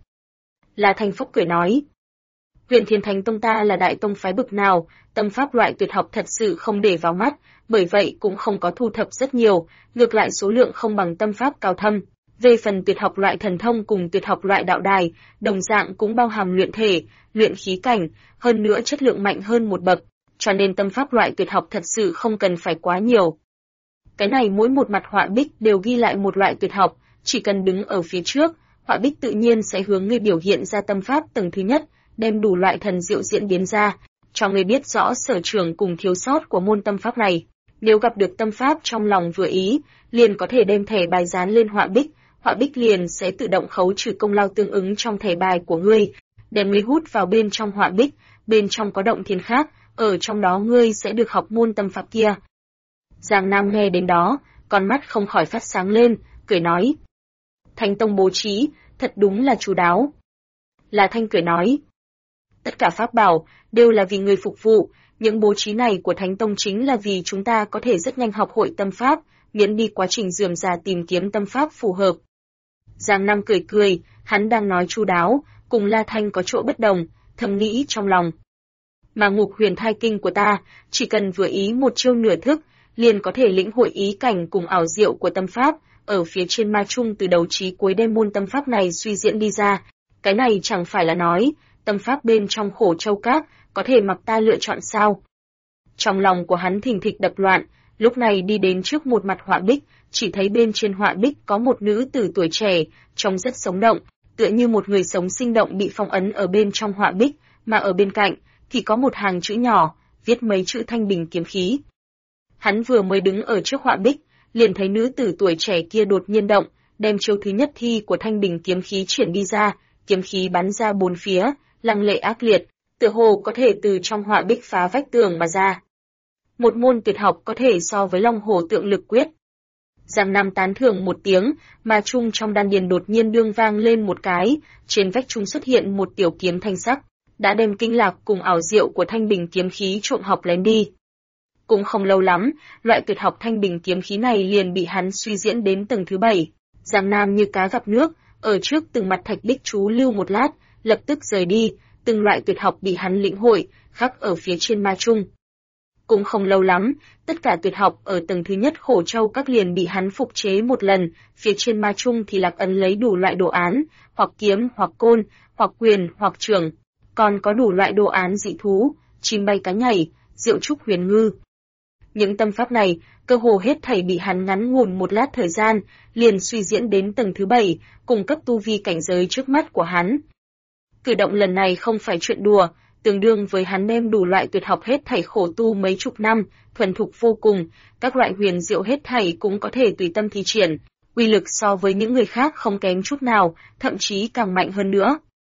La Thanh Phúc cười nói. Huyền Thiên Thánh Tông ta là đại tông phái bực nào, tâm pháp loại tuyệt học thật sự không để vào mắt, bởi vậy cũng không có thu thập rất nhiều, ngược lại số lượng không bằng tâm pháp cao thâm. Về phần tuyệt học loại thần thông cùng tuyệt học loại đạo đài, đồng dạng cũng bao hàm luyện thể, luyện khí cảnh, hơn nữa chất lượng mạnh hơn một bậc, cho nên tâm pháp loại tuyệt học thật sự không cần phải quá nhiều. Cái này mỗi một mặt họa bích đều ghi lại một loại tuyệt học, chỉ cần đứng ở phía trước, họa bích tự nhiên sẽ hướng người biểu hiện ra tâm pháp tầng thứ nhất, đem đủ loại thần diệu diễn biến ra, cho người biết rõ sở trường cùng thiếu sót của môn tâm pháp này. Nếu gặp được tâm pháp trong lòng vừa ý, liền có thể đem thẻ bài dán lên họa bích liền sẽ tự động khấu trừ công lao tương ứng trong thẻ bài của ngươi, đem ngươi hút vào bên trong họa bích, bên trong có động thiên khác, ở trong đó ngươi sẽ được học môn tâm pháp kia. Giang Nam nghe đến đó, con mắt không khỏi phát sáng lên, cười nói. Thánh Tông bố trí, thật đúng là chu đáo. La Thanh cười nói. Tất cả pháp bảo đều là vì người phục vụ, những bố trí này của Thánh Tông chính là vì chúng ta có thể rất nhanh học hội tâm pháp, miễn đi quá trình rườm rà tìm kiếm tâm pháp phù hợp. Giang Nam cười, hắn đang nói chu đáo, cùng La Thanh có chỗ bất đồng, thầm nghĩ trong lòng. Mà Ngục Huyền Thai Kinh của ta, chỉ cần vừa ý một chiêu nửa thức, liền có thể lĩnh hội ý cảnh cùng ảo diệu của tâm pháp, ở phía trên ma trung từ đầu chí cuối đem môn tâm pháp này suy diễn đi ra. Cái này chẳng phải là nói, tâm pháp bên trong Khổ Châu Các, có thể mặc ta lựa chọn sao? Trong lòng của hắn thình thịch đập loạn, lúc này đi đến trước một mặt họa bích, chỉ thấy bên trên họa bích có một nữ tử tuổi trẻ, trông rất sống động, tựa như một người sống sinh động bị phong ấn ở bên trong họa bích, mà ở bên cạnh thì có một hàng chữ nhỏ, viết mấy chữ Thanh Bình Kiếm Khí. Hắn vừa mới đứng ở trước họa bích, liền thấy nữ tử tuổi trẻ kia đột nhiên động, đem chiêu thứ nhất thi của Thanh Bình Kiếm Khí triển đi ra, kiếm khí bắn ra bốn phía, lăng lệ ác liệt, tựa hồ có thể từ trong họa bích phá vách tường mà ra. Một môn tuyệt học có thể so với Long Hổ Tượng Lực Quyết. Giang Nam tán thưởng một tiếng, mà trung trong đan điền đột nhiên đương vang lên một cái, trên vách trung xuất hiện một tiểu kiếm thanh sắc, đã đem kinh lạc cùng ảo diệu của Thanh Bình Kiếm Khí trộm học lén đi. Cũng không lâu lắm, loại tuyệt học Thanh Bình Kiếm Khí này liền bị hắn suy diễn đến tầng thứ 7. Giang Nam như cá gặp nước, ở trước từng mặt thạch bích chú lưu một lát, lập tức rời đi, từng loại tuyệt học bị hắn lĩnh hội, khắc ở phía trên ma trung. Cũng không lâu lắm, tất cả tuyệt học ở tầng thứ nhất Khổ Châu Các liền bị hắn phục chế một lần, phía trên ma trung thì lạc ấn lấy đủ loại đồ án, hoặc kiếm, hoặc côn, hoặc quyền, hoặc trường, còn có đủ loại đồ án dị thú, chim bay cá nhảy, diệu trúc huyền ngư. Những tâm pháp này, cơ hồ hết thảy bị hắn ngắn ngủn một lát thời gian, liền suy diễn đến tầng thứ 7, cung cấp tu vi cảnh giới trước mắt của hắn. Cử động lần này không phải chuyện đùa, tương đương với hắn đem đủ loại tuyệt học hết thảy khổ tu mấy chục năm, thuần thục vô cùng, các loại huyền diệu hết thảy cũng có thể tùy tâm thi triển, uy lực so với những người khác không kém chút nào, thậm chí càng mạnh hơn nữa.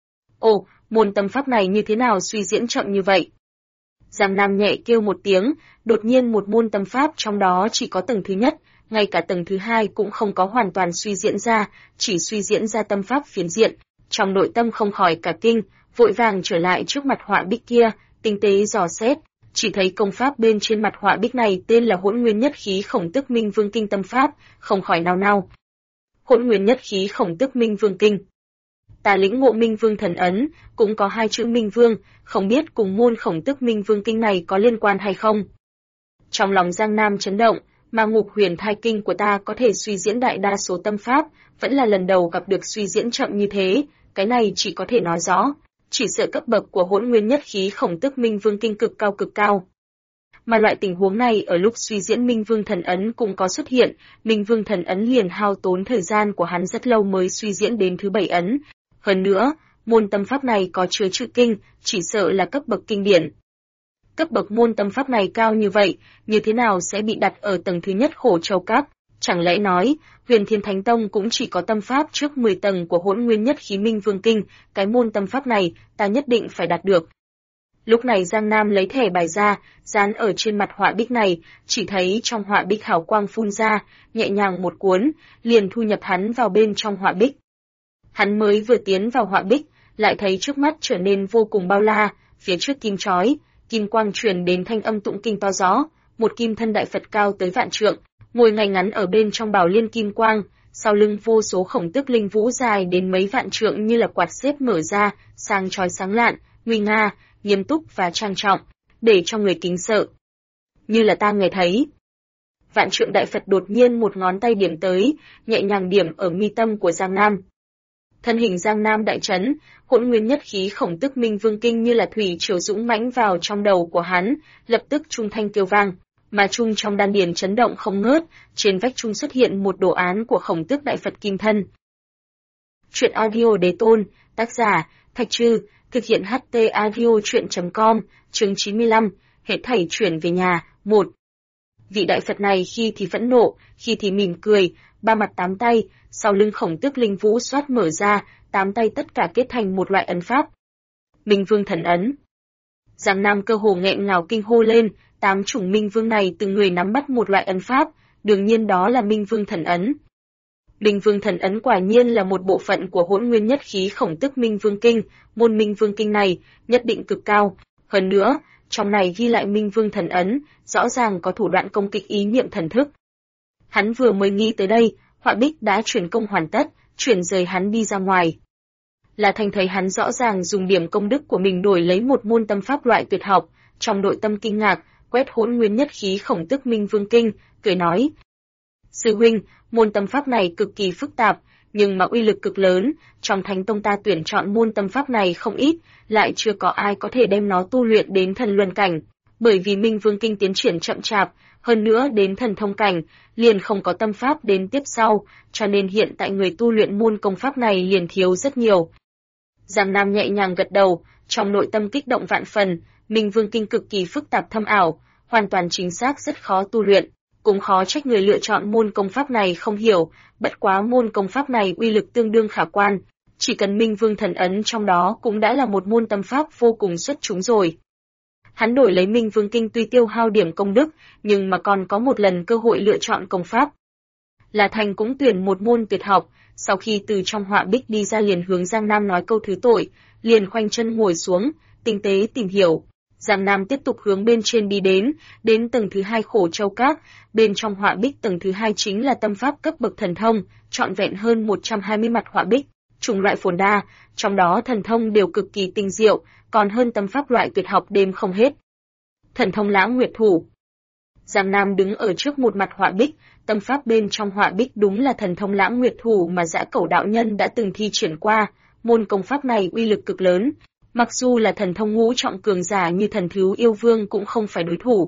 Ồ, môn tâm pháp này như thế nào suy diễn chậm như vậy? Giang Nam nhẹ kêu một tiếng, đột nhiên một môn tâm pháp trong đó chỉ có tầng thứ nhất, ngay cả tầng thứ hai cũng không có hoàn toàn suy diễn ra, chỉ suy diễn ra tâm pháp phiến diện. Trong nội tâm không khỏi cả kinh, vội vàng trở lại trước mặt họa bích kia, tinh tế dò xét, chỉ thấy công pháp bên trên mặt họa bích này tên là Hỗn Nguyên Nhất Khí Khổng Tức Minh Vương Kinh tâm pháp, không khỏi nao nao. Hỗn Nguyên Nhất Khí Khổng Tức Minh Vương Kinh. Ta lĩnh ngộ Minh Vương thần ấn, cũng có hai chữ Minh Vương, không biết cùng môn Khổng Tức Minh Vương Kinh này có liên quan hay không. Trong lòng Giang Nam chấn động, mà Ngục Huyền Thai Kinh của ta có thể suy diễn đại đa số tâm pháp, vẫn là lần đầu gặp được suy diễn chậm như thế, cái này chỉ có thể nói rõ, chỉ sợ cấp bậc của Hỗn Nguyên Nhất Khí Khổng Tức Minh Vương Kinh cực cao. Mà loại tình huống này ở lúc suy diễn Minh Vương thần ấn cũng có xuất hiện, Minh Vương thần ấn liền hao tốn thời gian của hắn rất lâu mới suy diễn đến thứ 7 ấn. Hơn nữa, môn tâm pháp này có chứa chữ kinh, chỉ sợ là cấp bậc kinh điển. Cấp bậc môn tâm pháp này cao như vậy, như thế nào sẽ bị đặt ở tầng thứ nhất Khổ Châu Các? Chẳng lẽ nói, Huyền Thiên Thánh Tông cũng chỉ có tâm pháp trước 10 tầng của Hỗn Nguyên Nhất Khí Minh Vương Kinh, cái môn tâm pháp này, ta nhất định phải đạt được. Lúc này Giang Nam lấy thẻ bài ra, dán ở trên mặt họa bích này, chỉ thấy trong họa bích hào quang phun ra, nhẹ nhàng một cuốn, liền thu nhập hắn vào bên trong họa bích. Hắn mới vừa tiến vào họa bích, lại thấy trước mắt trở nên vô cùng bao la, phía trước kim chói, kim quang truyền đến thanh âm tụng kinh to rõ, một kim thân đại Phật cao tới vạn trượng, ngồi ngay ngắn ở bên trong bảo liên kim quang, sau lưng vô số khổng tước linh vũ dài đến mấy vạn trượng như là quạt xếp mở ra, sang chói sáng lạn, nguy nga, nghiêm túc và trang trọng, để cho người kính sợ. Như là ta nghe thấy. Vạn trượng đại Phật đột nhiên một ngón tay điểm tới, nhẹ nhàng điểm ở mi tâm của Giang Nam. Thân hình Giang Nam đại chấn, Hỗn Nguyên Nhất Khí Khổng Tức Minh Vương Kinh như là thủy triều dũng mãnh vào trong đầu của hắn, lập tức trung thanh kêu vang, mà trung trong đan điền chấn động không ngớt, trên vách trung xuất hiện một đồ án của Khổng Tước đại Phật kim thân. Truyện audio Đế Tôn, tác giả Thạch Trư, thực hiện HT audio truyện.com, chương 95, hết thảy chuyển về nhà, 1. Vị đại Phật này khi thì phẫn nộ, khi thì mỉm cười, ba mặt tám tay, sau lưng Khổng Tước linh vũ xoát mở ra, tám tay tất cả kết thành một loại ấn pháp. Minh Vương thần ấn. Giang Nam cơ hồ nghẹn ngào kinh hô lên, 8 chủng Minh Vương này từng người nắm bắt một loại ấn pháp, đương nhiên đó là Minh Vương thần ấn. Minh Vương thần ấn quả nhiên là một bộ phận của Hỗn Nguyên Nhất Khí Khổng Tức Minh Vương Kinh, môn Minh Vương Kinh này nhất định cực cao, hơn nữa, trong này ghi lại Minh Vương thần ấn, rõ ràng có thủ đoạn công kích ý niệm thần thức. Hắn vừa mới nghĩ tới đây, họa bích đã chuyển công hoàn tất, chuyển rời hắn đi ra ngoài. Là Thành thấy hắn rõ ràng dùng điểm công đức của mình đổi lấy một môn tâm pháp loại tuyệt học, trong nội tâm kinh ngạc, quét Hỗn Nguyên Nhất Khí Khổng Tức Minh Vương Kinh, cười nói: "Sư huynh, môn tâm pháp này cực kỳ phức tạp, nhưng mà uy lực cực lớn, trong Thánh Tông ta tuyển chọn môn tâm pháp này không ít, lại chưa có ai có thể đem nó tu luyện đến thần luân cảnh, bởi vì Minh Vương Kinh tiến triển chậm chạp, hơn nữa đến thần thông cảnh, liền không có tâm pháp đến tiếp sau, cho nên hiện tại người tu luyện môn công pháp này liền thiếu rất nhiều." Giang Nam nhẹ nhàng gật đầu, trong nội tâm kích động vạn phần, Minh Vương Kinh cực kỳ phức tạp thâm ảo, hoàn toàn chính xác rất khó tu luyện, cũng khó trách người lựa chọn môn công pháp này không hiểu, bất quá môn công pháp này uy lực tương đương khả quan, chỉ cần Minh Vương thần ấn trong đó cũng đã là một môn tâm pháp vô cùng xuất chúng rồi. Hắn đổi lấy Minh Vương Kinh tuy tiêu hao điểm công đức, nhưng mà còn có một lần cơ hội lựa chọn công pháp. Là Thành cũng tuyển một môn tuyệt học, sau khi từ trong họa bích đi ra liền hướng Giang Nam nói câu thứ tội, liền khoanh chân ngồi xuống, tinh tế tìm hiểu. Giang Nam tiếp tục hướng bên trên đi đến tầng thứ 2 Khổ Châu Các, bên trong họa bích tầng thứ 2 chính là tâm pháp cấp bậc thần thông, trọn vẹn hơn 120 mặt họa bích, chủng loại phồn đa, trong đó thần thông đều cực kỳ tinh diệu, còn hơn tâm pháp loại tuyệt học đêm không hết. Thần thông Lãng Nguyệt Thủ. Giang Nam đứng ở trước một mặt họa bích, tâm pháp bên trong họa bích đúng là thần thông Lãng Nguyệt Thủ mà Dã Cẩu đạo nhân đã từng thi triển qua, môn công pháp này uy lực cực lớn, mặc dù là thần thông ngũ trọng cường giả như Thần Thú Yêu Vương cũng không phải đối thủ.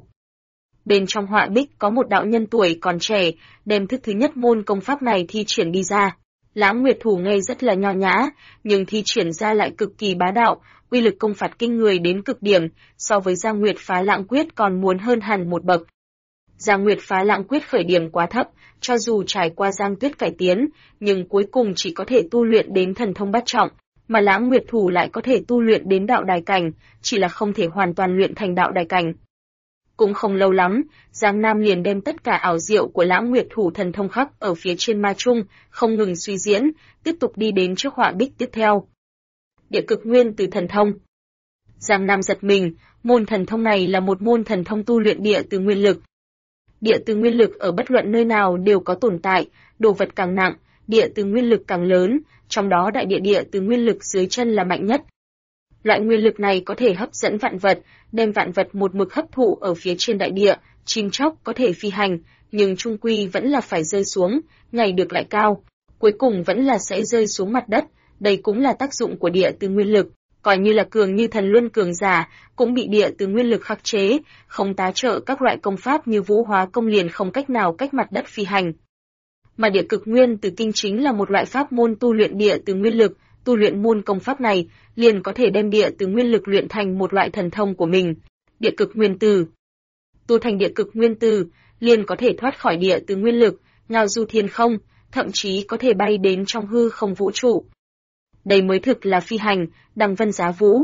Bên trong họa bích có một đạo nhân tuổi còn trẻ, đem thức thứ nhất môn công pháp này thi triển đi ra. Lãng Nguyệt Thủ nghe rất là nho nhã, nhưng thi triển ra lại cực kỳ bá đạo, uy lực công phạt kinh người đến cực điểm, so với Giang Nguyệt Phá Lãng Quyết còn muốn hơn hẳn một bậc. Giang Nguyệt Phá Lãng Quyết khởi điểm quá thấp, cho dù trải qua Giang Tuyết cải tiến, nhưng cuối cùng chỉ có thể tu luyện đến thần thông bát trọng, mà Lãng Nguyệt Thủ lại có thể tu luyện đến đạo đài cảnh, chỉ là không thể hoàn toàn luyện thành đạo đài cảnh. Cũng không lâu lắm, Giang Nam liền đem tất cả ảo diệu của Lãng Nguyệt Thủ thần thông khắc ở phía trên ma trung, không ngừng suy diễn, tiếp tục đi đến trước họa bích tiếp theo. Địa cực nguyên từ thần thông. Giang Nam giật mình, môn thần thông này là một môn thần thông tu luyện địa từ nguyên lực. Địa từ nguyên lực ở bất luận nơi nào đều có tồn tại, đồ vật càng nặng, địa từ nguyên lực càng lớn, trong đó đại địa từ nguyên lực dưới chân là mạnh nhất. Loại nguyên lực này có thể hấp dẫn vạn vật, đem vạn vật một mực hấp thụ ở phía trên đại địa, chim chóc có thể phi hành, nhưng chung quy vẫn là phải rơi xuống, ngày được lại cao, cuối cùng vẫn là sẽ rơi xuống mặt đất, đây cũng là tác dụng của địa từ nguyên lực, coi như là cường như thần luân cường giả, cũng bị địa từ nguyên lực khắc chế, không tá trợ các loại công pháp như vũ hóa công liền không cách nào cách mặt đất phi hành. Mà địa cực nguyên từ kinh chính là một loại pháp môn tu luyện địa từ nguyên lực, tu luyện môn công pháp này, liền có thể đem địa từ nguyên lực luyện thành một loại thần thông của mình. Địa cực nguyên từ. Tu thành địa cực nguyên từ, liền có thể thoát khỏi địa từ nguyên lực, ngao du thiên không, thậm chí có thể bay đến trong hư không vũ trụ. Đây mới thực là phi hành, đăng vân giá vũ.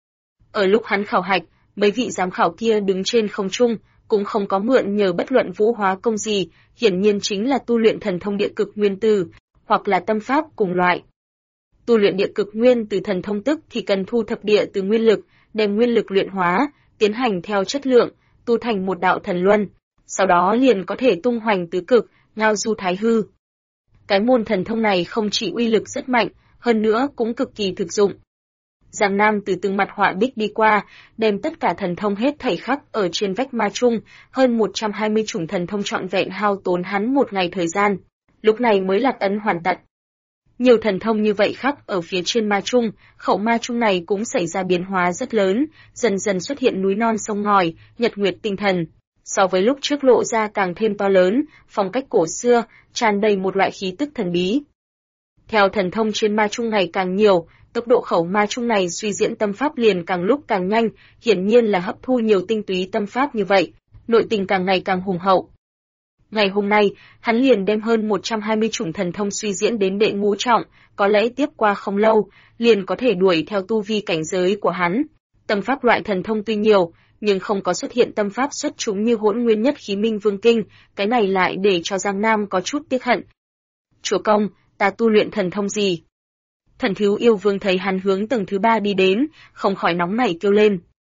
Ở lúc hắn khảo hạch, mấy vị giám khảo kia đứng trên không trung, cũng không có mượn nhờ bất luận vũ hóa công gì, hiển nhiên chính là tu luyện thần thông địa cực nguyên từ, hoặc là tâm pháp cùng loại. Tu luyện địa cực nguyên từ thần thông tức thì cần thu thập địa từ nguyên lực, đem nguyên lực luyện hóa, tiến hành theo chất lượng, tu thành một đạo thần luân, sau đó liền có thể tung hoành tứ cực, ngao du thái hư. Cái môn thần thông này không chỉ uy lực rất mạnh, hơn nữa cũng cực kỳ thực dụng. Giang Nam từ từng mặt họa bích đi qua, đem tất cả thần thông hết thảy khắc ở trên vách ma trung, hơn 120 chủng thần thông trọn vẹn hao tốn hắn một ngày thời gian, lúc này mới lạc ấn hoàn tận. Nhiều thần thông như vậy khắc ở phía trên ma trung, khẩu ma trung này cũng xảy ra biến hóa rất lớn, dần dần xuất hiện núi non sông ngòi, nhật nguyệt tinh thần. So với lúc trước lộ ra càng thêm to lớn, phong cách cổ xưa, tràn đầy một loại khí tức thần bí. Theo thần thông trên ma trung ngày càng nhiều, tốc độ khẩu ma trung này suy diễn tâm pháp liền càng lúc càng nhanh, hiển nhiên là hấp thu nhiều tinh túy tâm pháp như vậy, nội tình càng ngày càng hùng hậu. Ngày hôm nay, hắn liền đem hơn 120 chủng thần thông suy diễn đến đệ ngũ trọng, có lẽ tiếp qua không lâu, liền có thể đuổi theo tu vi cảnh giới của hắn. Tâm pháp loại thần thông tuy nhiều, nhưng không có xuất hiện tâm pháp xuất chúng như Hỗn Nguyên Nhất Khí Minh Vương Kinh, cái này lại để cho Giang Nam có chút tiếc hận. Chúa công, ta tu luyện thần thông gì? Thần Thiếu Yêu Vương thấy hắn hướng tầng thứ 3 đi đến, không khỏi nóng nảy kêu lên.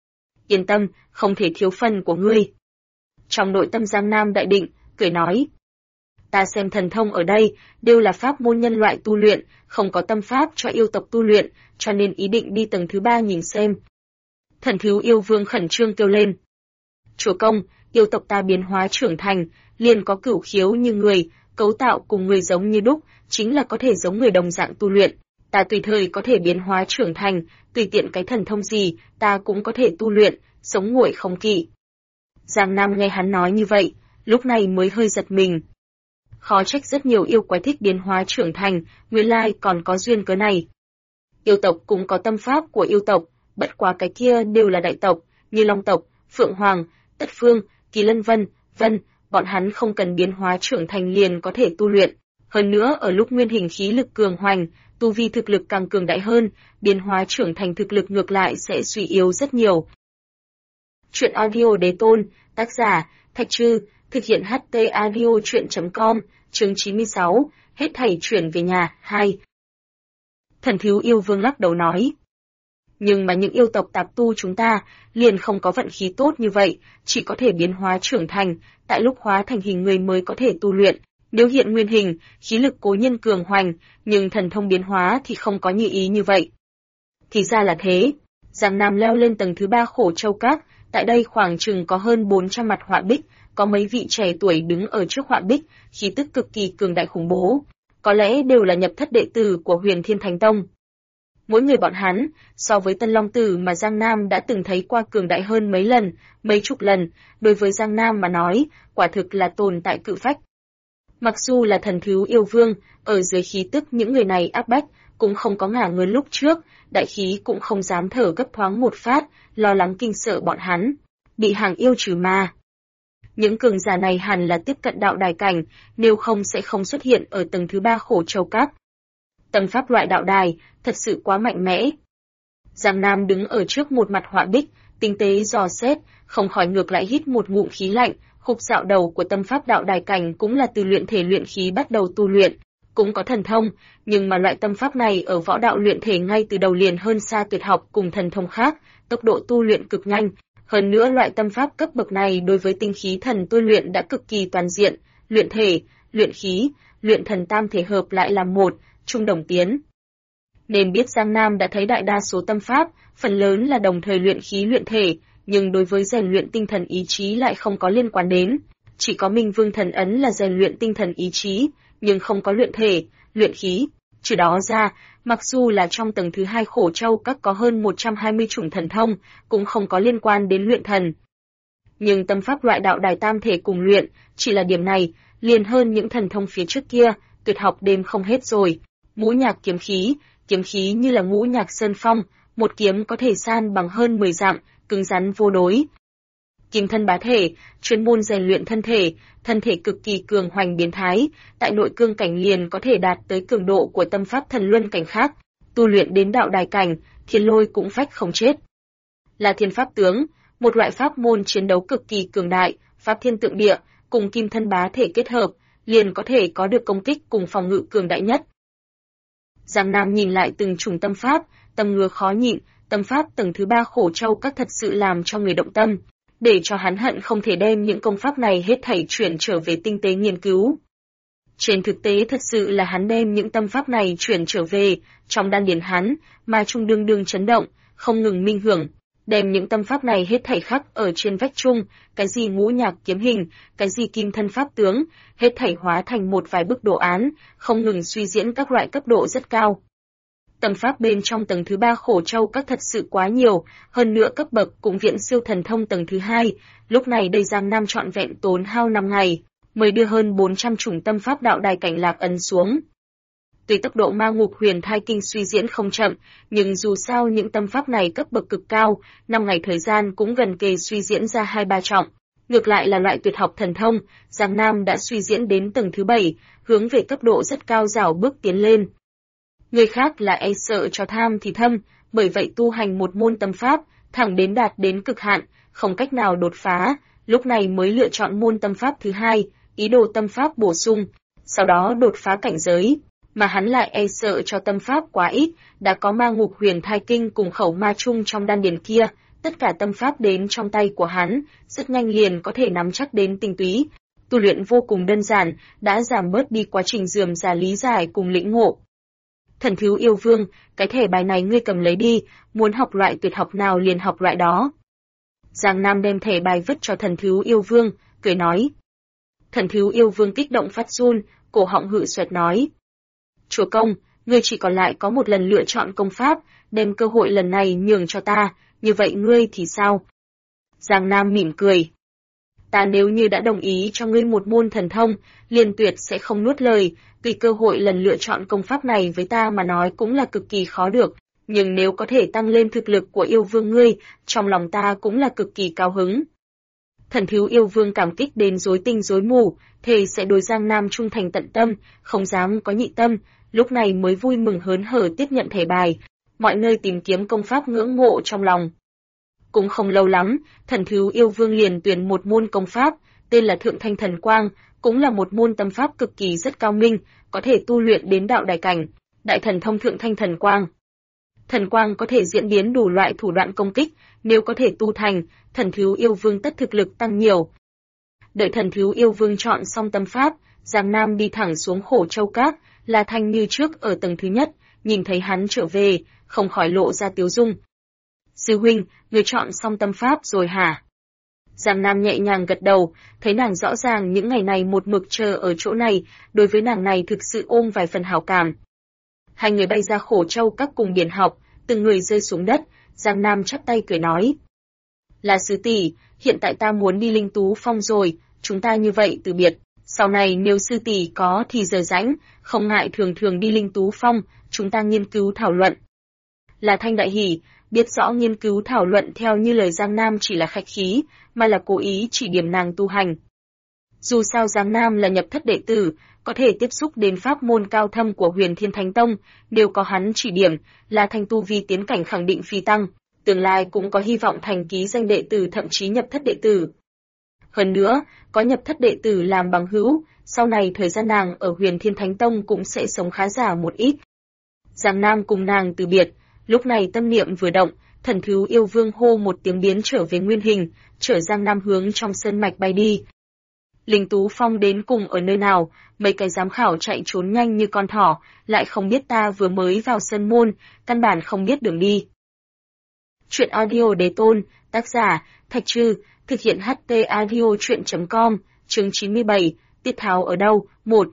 Yên tâm, không thể thiếu phần của ngươi. Trong nội tâm Giang Nam đại định, cười nói. Ta xem thần thông ở đây, đều là pháp môn nhân loại tu luyện, không có tâm pháp cho yêu tộc tu luyện, cho nên ý định đi tầng thứ 3 nhìn xem. Thần Thiếu Yêu Vương khẩn trương kêu lên. Chúa công, yêu tộc ta biến hóa trưởng thành, liền có cửu khiếu như người, cấu tạo cùng người giống như đúc, chính là có thể giống người đồng dạng tu luyện. Ta tùy thời có thể biến hóa trưởng thành, tùy tiện cái thần thông gì, ta cũng có thể tu luyện, sống nguội không kỵ. Giang Nam nghe hắn nói như vậy, lúc này mới hơi giật mình. Khó trách rất nhiều yêu quái thích biến hóa trưởng thành, nguyên lai còn có duyên cớ này. Yêu tộc cũng có tâm pháp của yêu tộc, bất quá cái kia đều là đại tộc, như Long tộc, Phượng Hoàng, Tất Phương, Kỳ Lân vân, bọn hắn không cần biến hóa trưởng thành liền có thể tu luyện. Hơn nữa ở lúc nguyên hình khí lực cường hoành, tu vi thực lực càng cường đại hơn, biến hóa trưởng thành thực lực ngược lại sẽ suy yếu rất nhiều. Truyện audio đế tôn, tác giả, Thạch Trư, thực hiện HT audio truyện.com, chương 96, hết thảy chuyển về nhà, 2. Thần Thiếu Yêu Vương lắc đầu nói. Nhưng mà những yêu tộc tạp tu chúng ta, liền không có vận khí tốt như vậy, chỉ có thể biến hóa trưởng thành, tại lúc hóa thành hình người mới có thể tu luyện. Nếu hiện nguyên hình, khí lực cố nhiên cường hoành, nhưng thần thông biến hóa thì không có như ý như vậy. Thì ra là thế. Giang Nam leo lên tầng thứ 3 Khổ Châu Các, tại đây khoảng chừng có hơn 400 mặt họa bích, có mấy vị trẻ tuổi đứng ở trước họa bích, khí tức cực kỳ cường đại khủng bố. Có lẽ đều là nhập thất đệ tử của Huyền Thiên Thánh Tông. Mỗi người bọn hắn, so với Tân Long Tử mà Giang Nam đã từng thấy qua cường đại hơn mấy lần, mấy chục lần, đối với Giang Nam mà nói, quả thực là tồn tại cự phách. Mặc dù là Thần Thiếu Yêu Vương, ở dưới khí tức những người này áp bách, cũng không có ngả ngớn lúc trước, đại khí cũng không dám thở gấp thoáng một phát, lo lắng kinh sợ bọn hắn, bị hàng yêu trừ ma. Những cường giả này hẳn là tiếp cận đạo đài cảnh, nếu không sẽ không xuất hiện ở tầng thứ 3 Khổ Châu Các. Tâm pháp loại đạo đài, thật sự quá mạnh mẽ. Giang Nam đứng ở trước một mặt họa bích, tinh tế dò xét, không khỏi ngược lại hít một ngụm khí lạnh. Khúc dạo đầu của tâm pháp đạo đài cảnh cũng là từ luyện thể luyện khí bắt đầu tu luyện, cũng có thần thông, nhưng mà loại tâm pháp này ở võ đạo luyện thể ngay từ đầu liền hơn xa tuyệt học cùng thần thông khác, tốc độ tu luyện cực nhanh. Hơn nữa loại tâm pháp cấp bậc này đối với tinh khí thần tu luyện đã cực kỳ toàn diện, luyện thể, luyện khí, luyện thần tam thể hợp lại làm một, chung đồng tiến. Nên biết Giang Nam đã thấy đại đa số tâm pháp, phần lớn là đồng thời luyện khí luyện thể, nhưng đối với rèn luyện tinh thần ý chí lại không có liên quan đến. Chỉ có Minh Vương Thần Ấn là rèn luyện tinh thần ý chí, nhưng không có luyện thể, luyện khí. Trừ đó ra, mặc dù là trong tầng thứ 2 Khổ Châu Các có hơn 120 chủng thần thông, cũng không có liên quan đến luyện thần. Nhưng tâm pháp loại đạo đài tam thể cùng luyện, chỉ là điểm này, liền hơn những thần thông phía trước kia, tuyệt học đêm không hết rồi. Ngũ nhạc kiếm khí như là ngũ nhạc sơn phong, một kiếm có thể san bằng hơn 10 dặm, cứng rắn vô đối. Kim thân bá thể, chuyên môn rèn luyện thân thể cực kỳ cường hoành biến thái, tại nội cương cảnh liền có thể đạt tới cường độ của tâm pháp thần luân cảnh khác, tu luyện đến đạo đài cảnh, thiên lôi cũng phách không chết. Là thiên pháp tướng, một loại pháp môn chiến đấu cực kỳ cường đại, pháp thiên tượng địa, cùng kim thân bá thể kết hợp, liền có thể có được công kích cùng phòng ngự cường đại nhất. Giang Nam nhìn lại từng chủng tâm pháp, tâm ngứa khó nhịn, tâm pháp tầng thứ 3 Khổ Châu Các thật sự làm cho người động tâm, để cho hắn hận không thể đem những công pháp này hết thảy chuyển trở về tinh tế nghiên cứu. Trên thực tế thật sự là hắn đem những tâm pháp này chuyển trở về, trong đan điền hắn, mà trung đương đương chấn động, không ngừng minh hưởng, đem những tâm pháp này hết thảy khắc ở trên vách trung, cái gì ngũ nhạc kiếm hình, cái gì kim thân pháp tướng, hết thảy hóa thành một vài bức đồ án, không ngừng suy diễn các loại cấp độ rất cao. Tâm pháp bên trong tầng thứ 3 Khổ Châu Các thật sự quá nhiều, hơn nữa cấp bậc cũng viễn siêu thần thông tầng thứ 2, lúc này đây Giang Nam trọn vẹn tốn hao 5 ngày, mới đưa hơn 400 chủng tâm pháp đạo đài cảnh lạc ấn xuống. Tuy tốc độ Ma Ngục Huyền Thai Kinh suy diễn không chậm, nhưng dù sao những tâm pháp này cấp bậc cực cao, 5 ngày thời gian cũng gần kề suy diễn ra 2-3 trọng. Ngược lại là loại tuyệt học thần thông, Giang Nam đã suy diễn đến tầng thứ 7, hướng về cấp độ rất cao rảo bước tiến lên. Người khác là e sợ cho tham thì thâm, bởi vậy tu hành một môn tâm pháp, thẳng đến đạt đến cực hạn, không cách nào đột phá, lúc này mới lựa chọn môn tâm pháp thứ 2, ý đồ tâm pháp bổ sung, sau đó đột phá cảnh giới. Mà hắn lại e sợ cho tâm pháp quá ít, đã có Ma Ngục Huyền Thai Kinh cùng khẩu ma chung trong đan điền kia, tất cả tâm pháp đến trong tay của hắn, rất nhanh liền có thể nắm chắc đến tinh túy. Tu luyện vô cùng đơn giản, đã giảm bớt đi quá trình rườm rà lý giải cùng lĩnh ngộ. Thần Thiếu Yêu Vương, cái thẻ bài này ngươi cầm lấy đi, muốn học loại tuyệt học nào liền học loại đó. Giang Nam đem thẻ bài vứt cho Thần Thiếu Yêu Vương, cười nói. Thần Thiếu Yêu Vương kích động phát run, cổ họng hự xoẹt nói. Chúa công, ngươi chỉ còn lại có một lần lựa chọn công pháp, đem cơ hội lần này nhường cho ta, như vậy ngươi thì sao? Giang Nam mỉm cười. Ta nếu như đã đồng ý cho ngươi một môn thần thông, liền tuyệt sẽ không nuốt lời, vì cơ hội lần lựa chọn công pháp này với ta mà nói cũng là cực kỳ khó được, nhưng nếu có thể tăng lên thực lực của yêu vương ngươi, trong lòng ta cũng là cực kỳ cao hứng. Thần Thiếu Yêu Vương cảm kích đến rối tinh rối mù, thề sẽ đối Giang Nam trung thành tận tâm, không dám có nhị tâm, lúc này mới vui mừng hớn hở tiếp nhận thẻ bài, mọi nơi tìm kiếm công pháp ngưỡng mộ trong lòng. Cũng không lâu lắm, Thần Thiếu Yêu Vương liền tuyển một môn công pháp, tên là Thượng Thanh Thần Quang, cũng là một môn tâm pháp cực kỳ rất cao minh, có thể tu luyện đến đạo đài cảnh, đại thần thông Thượng Thanh Thần Quang. Thần quang có thể diễn biến đủ loại thủ đoạn công kích, nếu có thể tu thành, Thần Thiếu Yêu Vương tất thực lực tăng nhiều. Đợi Thần Thiếu Yêu Vương chọn xong tâm pháp, Giang Nam đi thẳng xuống Khổ Châu Các, La Thanh như trước ở tầng thứ nhất, nhìn thấy hắn trở về, không khỏi lộ ra tiếu dung. Sư huynh, người chọn xong tâm pháp rồi hả? Giang Nam nhẹ nhàng gật đầu, thấy nàng rõ ràng những ngày này một mực chờ ở chỗ này, đối với nàng này thực sự ôm vài phần hảo cảm. Hai người bay ra Khổ Châu Các cùng biển học, từng người rơi xuống đất, Giang Nam chắp tay cười nói. Là sư tỷ, hiện tại ta muốn đi Linh Tú Phong rồi, chúng ta như vậy từ biệt. Sau này nếu sư tỷ có thì giờ rảnh, không ngại thường thường đi Linh Tú Phong, chúng ta nghiên cứu thảo luận. Là Thanh đại hỉ, biết rõ nghiên cứu thảo luận theo như lời Giang Nam chỉ là khách khí, mà là cố ý chỉ điểm nàng tu hành. Dù sao Giang Nam là nhập thất đệ tử, có thể tiếp xúc đến pháp môn cao thâm của Huyền Thiên Thánh Tông, đều có hắn chỉ điểm, là Thanh tu vi tiến cảnh khẳng định phi tăng. tương lai cũng có hy vọng thành ký danh đệ tử, thậm chí nhập thất đệ tử. Hơn nữa, có nhập thất đệ tử làm bằng hữu, sau này thời gian nàng ở Huyền Thiên Thánh Tông cũng sẽ sống khá giả một ít. Giang Nam cùng nàng từ biệt, lúc này tâm niệm vừa động, Thần Thú Yêu Vương hô một tiếng biến trở về nguyên hình, chở Giang Nam hướng trong sơn mạch bay đi. Linh Tú Phong đến cùng ở nơi nào, mấy cái giám khảo chạy trốn nhanh như con thỏ, lại không biết ta vừa mới vào sân môn, căn bản không biết đường đi. Chuyện audio đế tôn, tác giả, Thạch Trư, thực hiện HT audio chuyện.com, chương 97, tiết tháo ở đâu, 1.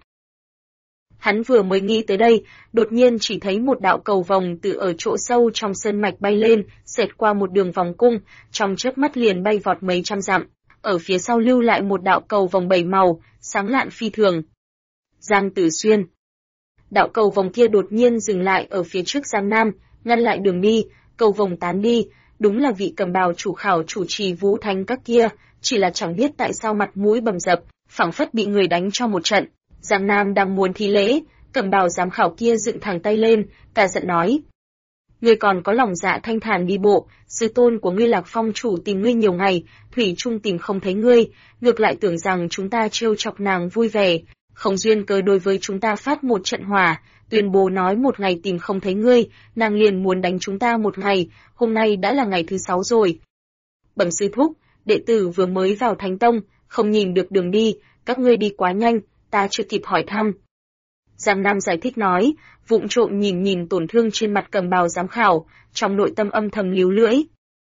Hắn vừa mới nghĩ tới đây, đột nhiên chỉ thấy một đạo cầu vồng từ ở chỗ sâu trong sơn mạch bay lên, xẹt qua một đường vòng cung, trong chớp mắt liền bay vọt mấy trăm dặm, ở phía sau lưu lại một đạo cầu vồng 7 màu, sáng lạn phi thường. Giang Tử Xuyên. Đạo cầu vồng kia đột nhiên dừng lại ở phía trước Giang Nam, ngăn lại đường đi, cầu vồng tán đi, đúng là vị cầm bào chủ khảo chủ trì Vũ Thánh các kia, chỉ là chẳng biết tại sao mặt mũi bầm dập, phảng phất bị người đánh cho một trận. Giang Nam đang muốn thi lễ, cầm bào giám khảo kia dựng thẳng tay lên, cả giận nói: "Ngươi còn có lòng dạ thanh thản đi bộ, sư tôn của ngươi Lạc Phong chủ tìm ngươi nhiều ngày, thủy chung tìm không thấy ngươi, ngược lại tưởng rằng chúng ta trêu chọc nàng vui vẻ, không duyên cớ đối với chúng ta phát một trận hỏa, tuyên bố nói một ngày tìm không thấy ngươi, nàng liền muốn đánh chúng ta một ngày, hôm nay đã là ngày thứ 6 rồi. Bẩm sư thúc, đệ tử vừa mới vào Thánh Tông, không nhìn được đường đi, các ngươi đi quá nhanh, ta chưa kịp hỏi thăm." Giang Nam giải thích nói, vụng trộm nhìn tổn thương trên mặt cầm bào giám khảo, trong nội tâm âm thầm líu lưỡi.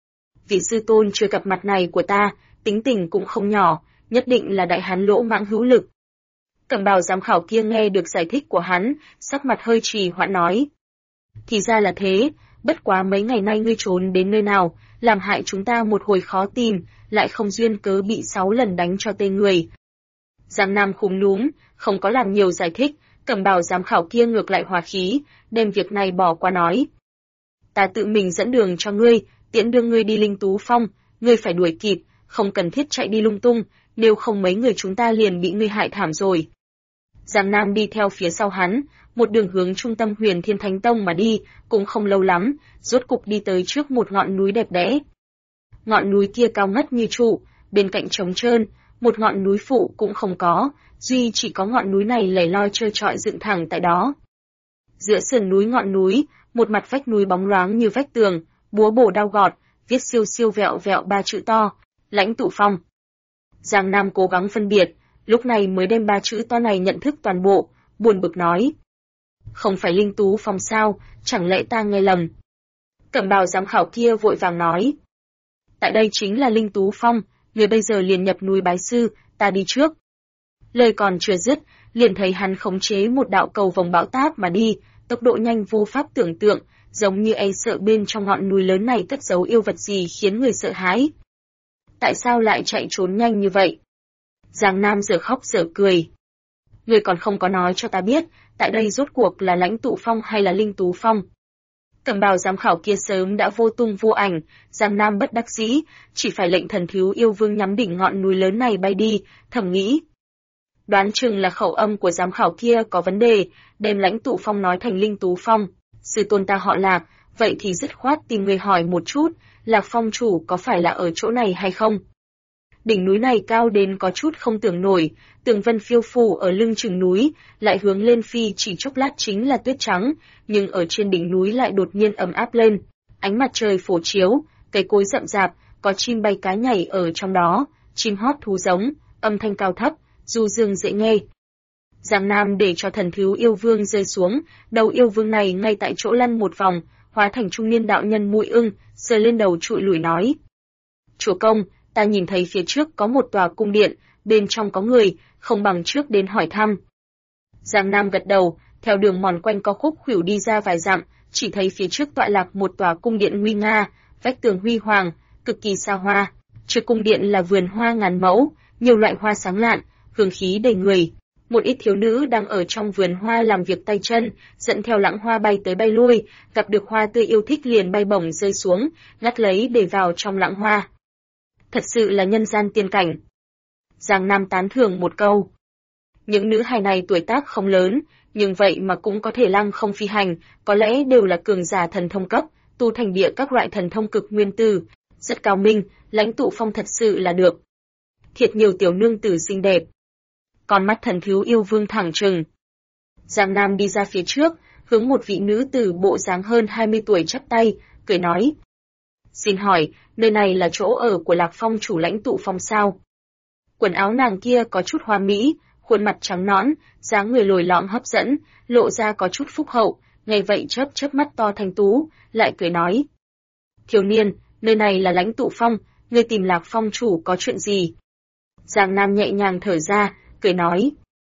Vị sư tôn chưa gặp mặt này của ta, tính tình cũng không nhỏ, nhất định là đại hán lỗ mãng hữu lực. Cầm bào giám khảo kia nghe được giải thích của hắn, sắc mặt hơi trì hoãn nói: "Thì ra là thế, bất quá mấy ngày nay ngươi trốn đến nơi nào, làm hại chúng ta một hồi khó tìm, lại không duyên cớ bị 6 lần đánh cho tê người." Giang Nam khúm núm, không có làm nhiều giải thích, cầm bào giám khảo kia ngược lại hòa khí, đem việc này bỏ qua nói: "Ta tự mình dẫn đường cho ngươi, tiễn đưa ngươi đi Linh Tú Phong, ngươi phải đuổi kịp, không cần thiết chạy đi lung tung, nếu không mấy người chúng ta liền bị ngươi hại thảm rồi." Giang Nam đi theo phía sau hắn, một đường hướng trung tâm Huyền Thiên Thánh Tông mà đi, cũng không lâu lắm, rốt cục đi tới trước một ngọn núi đẹp đẽ. Ngọn núi kia cao ngất như trụ, bên cạnh trống trơn, một ngọn núi phụ cũng không có, duy chỉ có ngọn núi này lẻ loi trơ trọi dựng thẳng tại đó. Giữa sườn núi ngọn núi, một mặt vách núi bóng loáng như vách tường, búa bổ đao gọt, viết siêu siêu vẹo vẹo 3 chữ to, Lãnh Tụ Phong. Giang Nam cố gắng phân biệt, lúc này mới đem 3 chữ to này nhận thức toàn bộ, buồn bực nói: "Không phải Linh Tú Phong sao, chẳng lẽ ta nghe lầm?" Cẩm bào giám khảo kia vội vàng nói: "Tại đây chính là Linh Tú Phong, người bây giờ liền nhập núi bái sư, ta đi trước." Lời còn chưa dứt, liền thấy hắn khống chế một đạo cầu vồng bão táp mà đi, tốc độ nhanh vô pháp tưởng tượng, giống như e sợ bên trong ngọn núi lớn này cất giấu yêu vật gì khiến người sợ hãi. Tại sao lại chạy trốn nhanh như vậy? Giang Nam giờ khóc giờ cười. Người còn không có nói cho ta biết, tại đây rốt cuộc là Lãnh Tụ Phong hay là Linh Tú Phong? Cẩm bào giám khảo kia sớm đã vô tung vô ảnh, Giang Nam bất đắc dĩ, chỉ phải lệnh Thần Thú Yêu Vương nhắm đỉnh ngọn núi lớn này bay đi, thầm nghĩ. Đoán chừng là khẩu âm của giám khảo kia có vấn đề, đem Lãnh Tụ Phong nói thành Linh Tú Phong. Sư tôn ta họ Lạc, vậy thì dứt khoát tìm người hỏi một chút, Lạc Phong chủ có phải là ở chỗ này hay không? Đỉnh núi này cao đến có chút không tưởng nổi, tường vân phiêu phù ở lưng chừng núi, lại hướng lên phi chỉ chốc lát chính là tuyết trắng, nhưng ở trên đỉnh núi lại đột nhiên ấm áp lên. Ánh mặt trời phổ chiếu, cây cối rậm rạp, có chim bay cá nhảy ở trong đó, chim hót thú giống, âm thanh cao thấp, du dương dễ nghe. Giang Nam để cho Thần Thú Yêu Vương rơi xuống, đầu yêu vương này ngay tại chỗ lăn một vòng, hóa thành trung niên đạo nhân mũi ưng, sờ lên đầu trụi lủi nói: "Chúa công, ta nhìn thấy phía trước có một tòa cung điện, bên trong có người, không bằng trước đến hỏi thăm." Giang Nam gật đầu, theo đường mòn quanh co khúc khuỷu đi ra vài dặm, chỉ thấy phía trước tọa lạc một tòa cung điện nguy nga, vách tường huy hoàng, cực kỳ xa hoa. Trước cung điện là vườn hoa ngàn mẫu, nhiều loại hoa sáng lạn, hương khí đầy người. Một ít thiếu nữ đang ở trong vườn hoa làm việc tay chân, dẫn theo lãng hoa bay tới bay lui, gặp được hoa tươi yêu thích liền bay bổng rơi xuống, ngắt lấy để vào trong lãng hoa. Thật sự là nhân gian tiên cảnh. Giang Nam tán thưởng một câu. Những nữ hài này tuổi tác không lớn, nhưng vậy mà cũng có thể lăng không phi hành, có lẽ đều là cường giả thần thông cấp, tu thành địa các loại thần thông cực nguyên tử, rất cao minh, Lãnh Tụ Phong thật sự là được. Thiệt nhiều tiểu nương tử xinh đẹp. Con mắt Thần Thiếu Yêu Vương thẳng trừng. Giang Nam đi ra phía trước, hướng một vị nữ tử bộ dáng hơn 20 tuổi chắp tay, cười nói. Xin hỏi, nơi này là chỗ ở của Lạc Phong chủ Lãnh Tụ Phong sao? Quần áo nàng kia có chút hoa mỹ, khuôn mặt trắng nõn, dáng người lồi lõm hấp dẫn, lộ ra có chút phúc hậu, nghe vậy chớp chớp mắt to thanh tú, lại cười nói. Thiếu niên, nơi này là Lãnh Tụ Phong, ngươi tìm Lạc Phong chủ có chuyện gì? Giang Nam nhẹ nhàng thở ra, cười nói.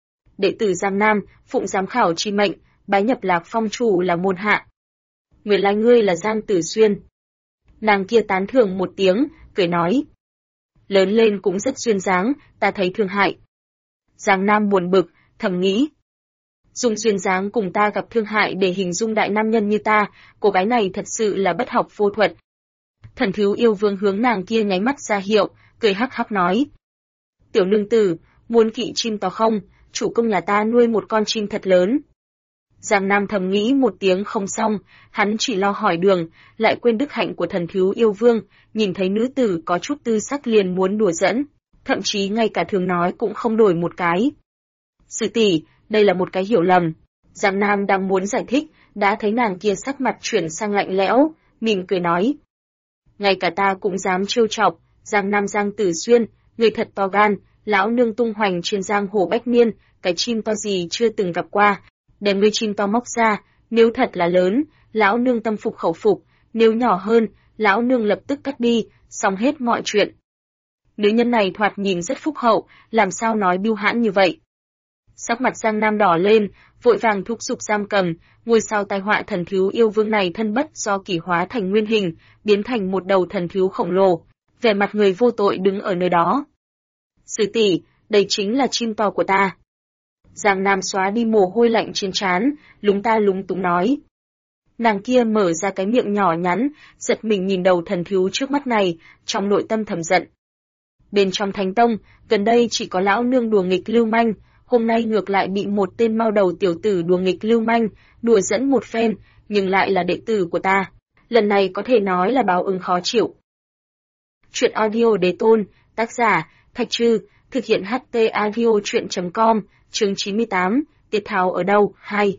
Đệ tử Giang Nam, phụng giám khảo chi mệnh, bái nhập Lạc Phong chủ là môn hạ. Nguyên lai ngươi là Giang Tử Xuyên. Nàng kia tán thưởng một tiếng, cười nói. Lớn lên cũng rất duyên dáng, ta thấy thương hại. Giang Nam buồn bực, thầm nghĩ. Dùng duyên dáng cùng ta gặp thương hại để hình dung đại nam nhân như ta, cô gái này thật sự là bất học vô thuật. Thần Thiếu Yêu Vương hướng nàng kia nháy mắt ra hiệu, cười hắc hắc nói. Tiểu nương tử, muốn kỵ chim to không, chủ công nhà ta nuôi một con chim thật lớn. Giang Nam thầm nghĩ một tiếng không xong, hắn chỉ lo hỏi đường, lại quên đức hạnh của Thần Thiếu Yêu Vương, nhìn thấy nữ tử có chút tư sắc liền muốn đùa giỡn, thậm chí ngay cả thường nói cũng không đổi một cái. Sư tỷ, đây là một cái hiểu lầm. Giang Nam đang muốn giải thích, đã thấy nàng kia sắc mặt chuyển sang lạnh lẽo, mỉm cười nói. Ngay cả ta cũng dám trêu chọc, Giang Nam Giang Tử Xuyên, người thật to gan, lão nương tung hoành trên giang hồ bách niên, cái chim to gì chưa từng gặp qua. Đem ngươi chim to móc ra, nếu thật là lớn, lão nương tâm phục khẩu phục, nếu nhỏ hơn, lão nương lập tức cắt đi, xong hết mọi chuyện. Nữ nhân này thoạt nhìn rất phúc hậu, làm sao nói bưu hãn như vậy? Sắc mặt Giang Nam đỏ lên, vội vàng thúc giục giam cầm, ngôi sao tai họa Thần Thiếu Yêu Vương này thân bất do kỷ hóa thành nguyên hình, biến thành một đầu thần thiếu khổng lồ, vẻ mặt người vô tội đứng ở nơi đó. Sư tỷ, đây chính là chim to của ta. Giang Nam xóa đi mồ hôi lạnh trên trán, lúng ta lúng túng nói. Nàng kia mở ra cái miệng nhỏ nhắn, giật mình nhìn đầu thần thiếu trước mắt này, trong nội tâm thầm giận. Bên trong Thánh Tông, gần đây chỉ có lão nương đùa nghịch lưu manh, hôm nay ngược lại bị một tên mau đầu tiểu tử đùa nghịch lưu manh, đùa dẫn một phen, nhưng lại là đệ tử của ta. Lần này có thể nói là báo ứng khó chịu. Chuyện audio đế tôn, tác giả, Thạch Trư, thực hiện HT audio chuyện.com, chương 98, Tiệt Tháo ở đâu, 2.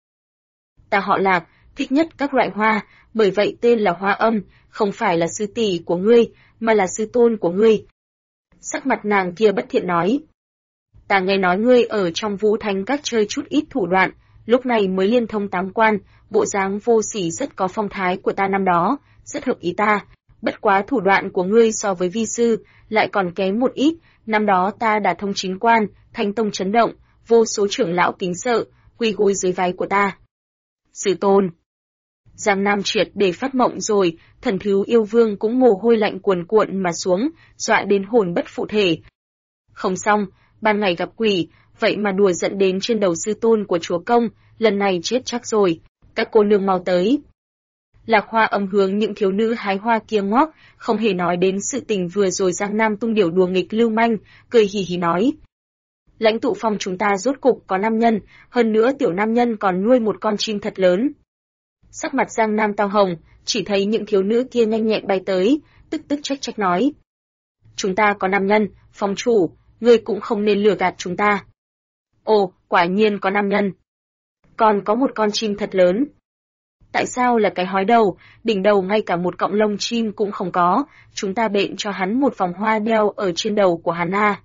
Ta họ Lạc, thích nhất các loại hoa, bởi vậy tên là Hoa Âm, không phải là sư tỷ của ngươi, mà là sư tôn của ngươi. Sắc mặt nàng kia bất thiện nói. Ta nghe nói ngươi ở trong Vũ Thánh Các chơi chút ít thủ đoạn, lúc này mới liên thông tám quan, bộ dáng vô sỉ rất có phong thái của ta năm đó, rất hợp ý ta. Bất quá thủ đoạn của ngươi so với vi sư, lại còn kém một ít, năm đó ta đã thông chín quan, Thánh Tông chấn động, vô số trưởng lão kính sợ, quỳ gối dưới váy của ta. Sư tôn. Giang Nam triệt để phát mộng rồi, Thần Thiếu Yêu Vương cũng mồ hôi lạnh cuồn cuộn mà xuống, dọa đến hồn bất phụ thể. Không xong, ban ngày gặp quỷ, vậy mà đùa giận đến trên đầu sư tôn của chúa công, lần này chết chắc rồi, các cô nương mau tới. Lạc Hoa Âm hướng những thiếu nữ hái hoa kia ngoác, không hề nói đến sự tình vừa rồi Giang Nam tung điểu đùa nghịch lưu manh, cười hì hì nói. Lãnh Tụ Phong chúng ta rốt cục có nam nhân, hơn nữa tiểu nam nhân còn nuôi một con chim thật lớn. Sắc mặt Giang Nam tao hồng, chỉ thấy những thiếu nữ kia nhanh nhẹn bay tới, tức tức trách trách nói. Chúng ta có nam nhân, Phong chủ, ngươi cũng không nên lừa gạt chúng ta. Ồ, quả nhiên có nam nhân. Còn có một con chim thật lớn. Tại sao là cái hói đầu, đỉnh đầu ngay cả một cọng lông chim cũng không có, chúng ta bện cho hắn một vòng hoa đeo ở trên đầu của hắn à.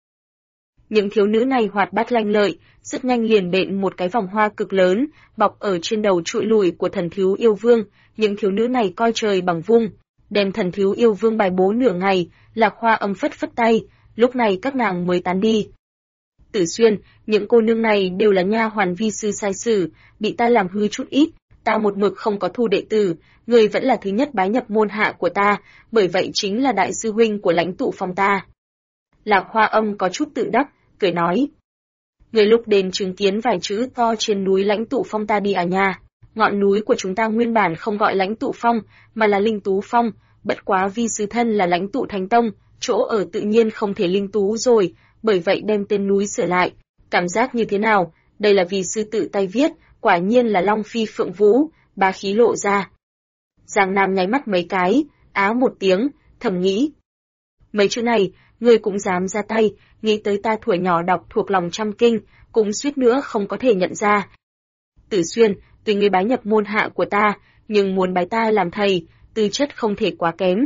Những thiếu nữ này hoạt bát lanh lợi, rất nhanh liền bện một cái vòng hoa cực lớn, bọc ở trên đầu trụi lùi của Thần Thiếu Yêu Vương, những thiếu nữ này coi trời bằng vung, đem Thần Thiếu Yêu Vương bài bố nửa ngày, Lạc Hoa Âm phất phất tay, lúc này các nàng mới tán đi. Tử Xuyên, những cô nương này đều là nha hoàn vi sư sai sử, bị ta làm hư chút ít, ta một mực không có thu đệ tử, người vẫn là thứ nhất bái nhập môn hạ của ta, bởi vậy chính là đại sư huynh của Lãnh Tụ Phong ta. Lạc Hoa Âm có chút tự đắc, cười nói. Người lúc đến chứng kiến vài chữ to trên núi Lãnh Tụ Phong ta đi à nha, ngọn núi của chúng ta nguyên bản không gọi Lãnh Tụ Phong, mà là Linh Tú Phong, bất quá vi sư thân là Lãnh Tụ Thánh Tông, chỗ ở tự nhiên không thể Linh Tú rồi, bởi vậy đem tên núi sửa lại. Cảm giác như thế nào? Đây là vì sư tự tay viết, quả nhiên là Long Phi Phượng Vũ, bá khí lộ ra. Giang Nam nháy mắt mấy cái, á một tiếng, thầm nghĩ. Mấy chữ này, ngươi cũng dám ra tay, nghĩ tới ta thuở nhỏ đọc thuộc lòng trăm kinh, cũng suýt nữa không có thể nhận ra. Tử Xuyên, tuy ngươi bái nhập môn hạ của ta, nhưng muốn bái ta làm thầy, tư chất không thể quá kém,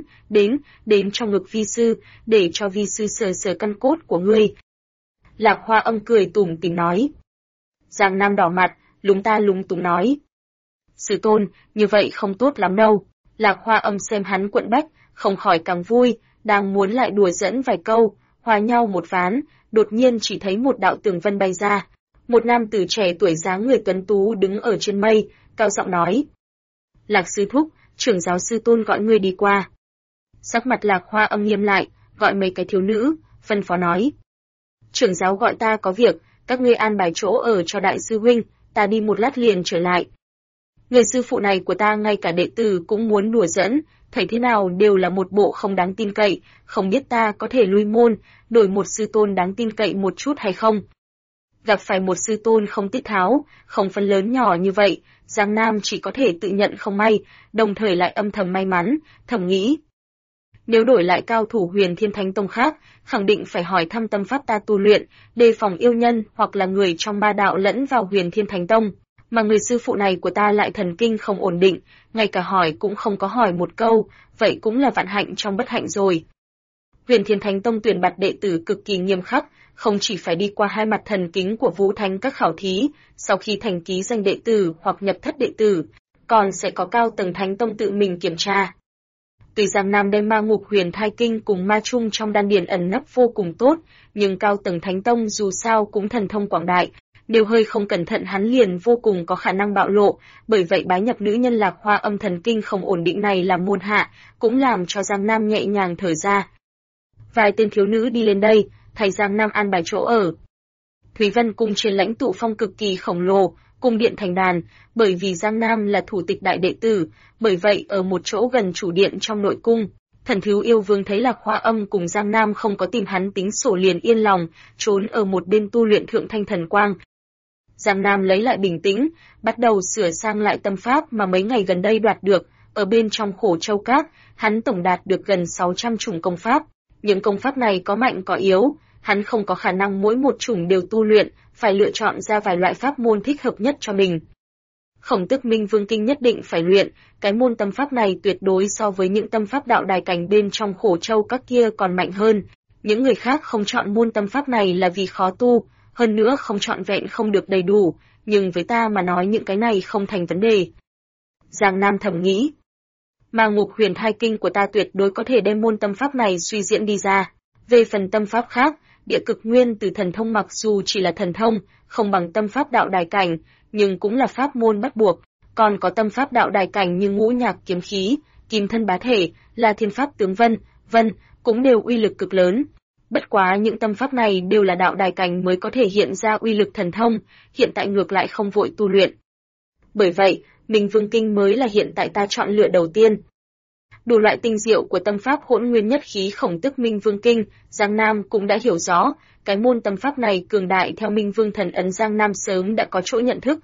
đến trong ngực vi sư, để cho vi sư sờ sờ căn cốt của ngươi. Lạc Hoa Âm cười tủm tỉm nói. Giang Nam đỏ mặt, lúng ta lúng túng nói. Sư tôn, như vậy không tốt lắm đâu. Lạc Hoa Âm xem hắn quẫn bách, không khỏi càng vui, đang muốn lại đùa dẫn vài câu, hòa nhau một ván, đột nhiên chỉ thấy một đạo tường vân bay ra. Một nam tử trẻ tuổi dáng người tuấn tú đứng ở trên mây, cao giọng nói. Lạc sư thúc, trưởng giáo sư tôn gọi ngươi đi qua. Sắc mặt Lạc Hoa Âm nghiêm lại, gọi mấy cái thiếu nữ, phân phó nói. Trưởng giáo gọi ta có việc, các ngươi an bài chỗ ở cho đại sư huynh, ta đi một lát liền trở lại. Người sư phụ này của ta ngay cả đệ tử cũng muốn đùa giỡn, thấy thế nào đều là một bộ không đáng tin cậy, không biết ta có thể lui môn, đổi một sư tôn đáng tin cậy một chút hay không. Gặp phải một sư tôn không tiết tháo, không phân lớn nhỏ như vậy, Giang Nam chỉ có thể tự nhận không may, đồng thời lại âm thầm may mắn, thầm nghĩ. Nếu đổi lại cao thủ Huyền Thiên Thánh Tông khác, khẳng định phải hỏi thăm tâm pháp ta tu luyện, đề phòng yêu nhân hoặc là người trong ba đạo lẫn vào Huyền Thiên Thánh Tông. Mà người sư phụ này của ta lại thần kinh không ổn định, ngay cả hỏi cũng không có hỏi một câu, vậy cũng là vạn hạnh trong bất hạnh rồi. Huyền Thiên Thánh Tông tuyển bạt đệ tử cực kỳ nghiêm khắc, không chỉ phải đi qua hai mặt thần kính của Vũ Thánh các khảo thí, sau khi thành ký danh đệ tử hoặc nhập thất đệ tử, còn sẽ có cao tầng Thánh Tông tự mình kiểm tra. Tuy Giang Nam đem ma ngục huyền thai kinh cùng ma chung trong đan điền ẩn nấp vô cùng tốt, nhưng cao tầng Thánh Tông dù sao cũng thần thông quảng đại, nếu hơi không cẩn thận hắn liền vô cùng có khả năng bạo lộ, bởi vậy bái nhập nữ nhân Lạc Hoa Âm thần kinh không ổn định này làm môn hạ, cũng làm cho Giang Nam nhẹ nhàng thở ra. Vài tên thiếu nữ đi lên đây, thầy Giang Nam an bài chỗ ở. Thúy Vân cung trên lãnh tụ phong cực kỳ khổng lồ, cung điện thành đàn, bởi vì Giang Nam là thủ tịch đại đệ tử, bởi vậy ở một chỗ gần chủ điện trong nội cung, Thần Thiếu Yêu Vương thấy Lạc Hoa Âm cùng Giang Nam không có tìm hắn tính sổ liền yên lòng, trốn ở một bên tu luyện thượng thanh thần quang. Giang Nam lấy lại bình tĩnh, bắt đầu sửa sang lại tâm pháp mà mấy ngày gần đây đoạt được, ở bên trong Khổ Châu Các, hắn tổng đạt được gần 600 chủng công pháp. Những công pháp này có mạnh có yếu, hắn không có khả năng mỗi một chủng đều tu luyện, phải lựa chọn ra vài loại pháp môn thích hợp nhất cho mình. Khổng Tước Minh Vương Kinh nhất định phải luyện, cái môn tâm pháp này tuyệt đối so với những tâm pháp đạo đài cảnh bên trong Khổ Châu Các kia còn mạnh hơn. Những người khác không chọn môn tâm pháp này là vì khó tu, hơn nữa không trọn vẹn không được đầy đủ, nhưng với ta mà nói những cái này không thành vấn đề. Giang Nam thầm nghĩ. Ma ngục huyền thai kinh của ta tuyệt đối có thể đem môn tâm pháp này suy diễn đi ra. Về phần tâm pháp khác, địa cực nguyên từ thần thông mặc dù chỉ là thần thông, không bằng tâm pháp đạo đài cảnh, nhưng cũng là pháp môn bắt buộc. Còn có tâm pháp đạo đài cảnh như ngũ nhạc kiếm khí, kim thân bá thể, là thiên pháp tướng vân, cũng đều uy lực cực lớn. Bất quá những tâm pháp này đều là đạo đài cảnh mới có thể hiện ra uy lực thần thông, hiện tại ngược lại không vội tu luyện. Bởi vậy, Minh Vương Kinh mới là hiện tại ta chọn lựa đầu tiên. Đủ loại tinh diệu của tâm pháp hỗn nguyên nhất khí Khổng Tước Minh Vương Kinh, Giang Nam cũng đã hiểu rõ, cái môn tâm pháp này cường đại theo Minh Vương thần ấn Giang Nam sớm đã có chỗ nhận thức,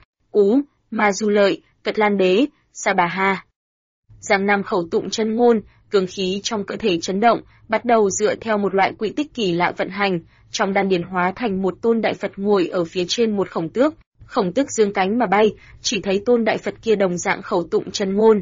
Ma Du Lợi, Cật Lan Đế, Sa Bà Ha. Giang Nam khẩu tụng chân ngôn, cường khí trong cơ thể chấn động, bắt đầu dựa theo một loại quỹ tích kỳ lạ vận hành, trong đan điền hóa thành một tôn đại Phật ngồi ở phía trên một khổng tước dương cánh mà bay, chỉ thấy tôn đại Phật kia đồng dạng khẩu tụng chân ngôn.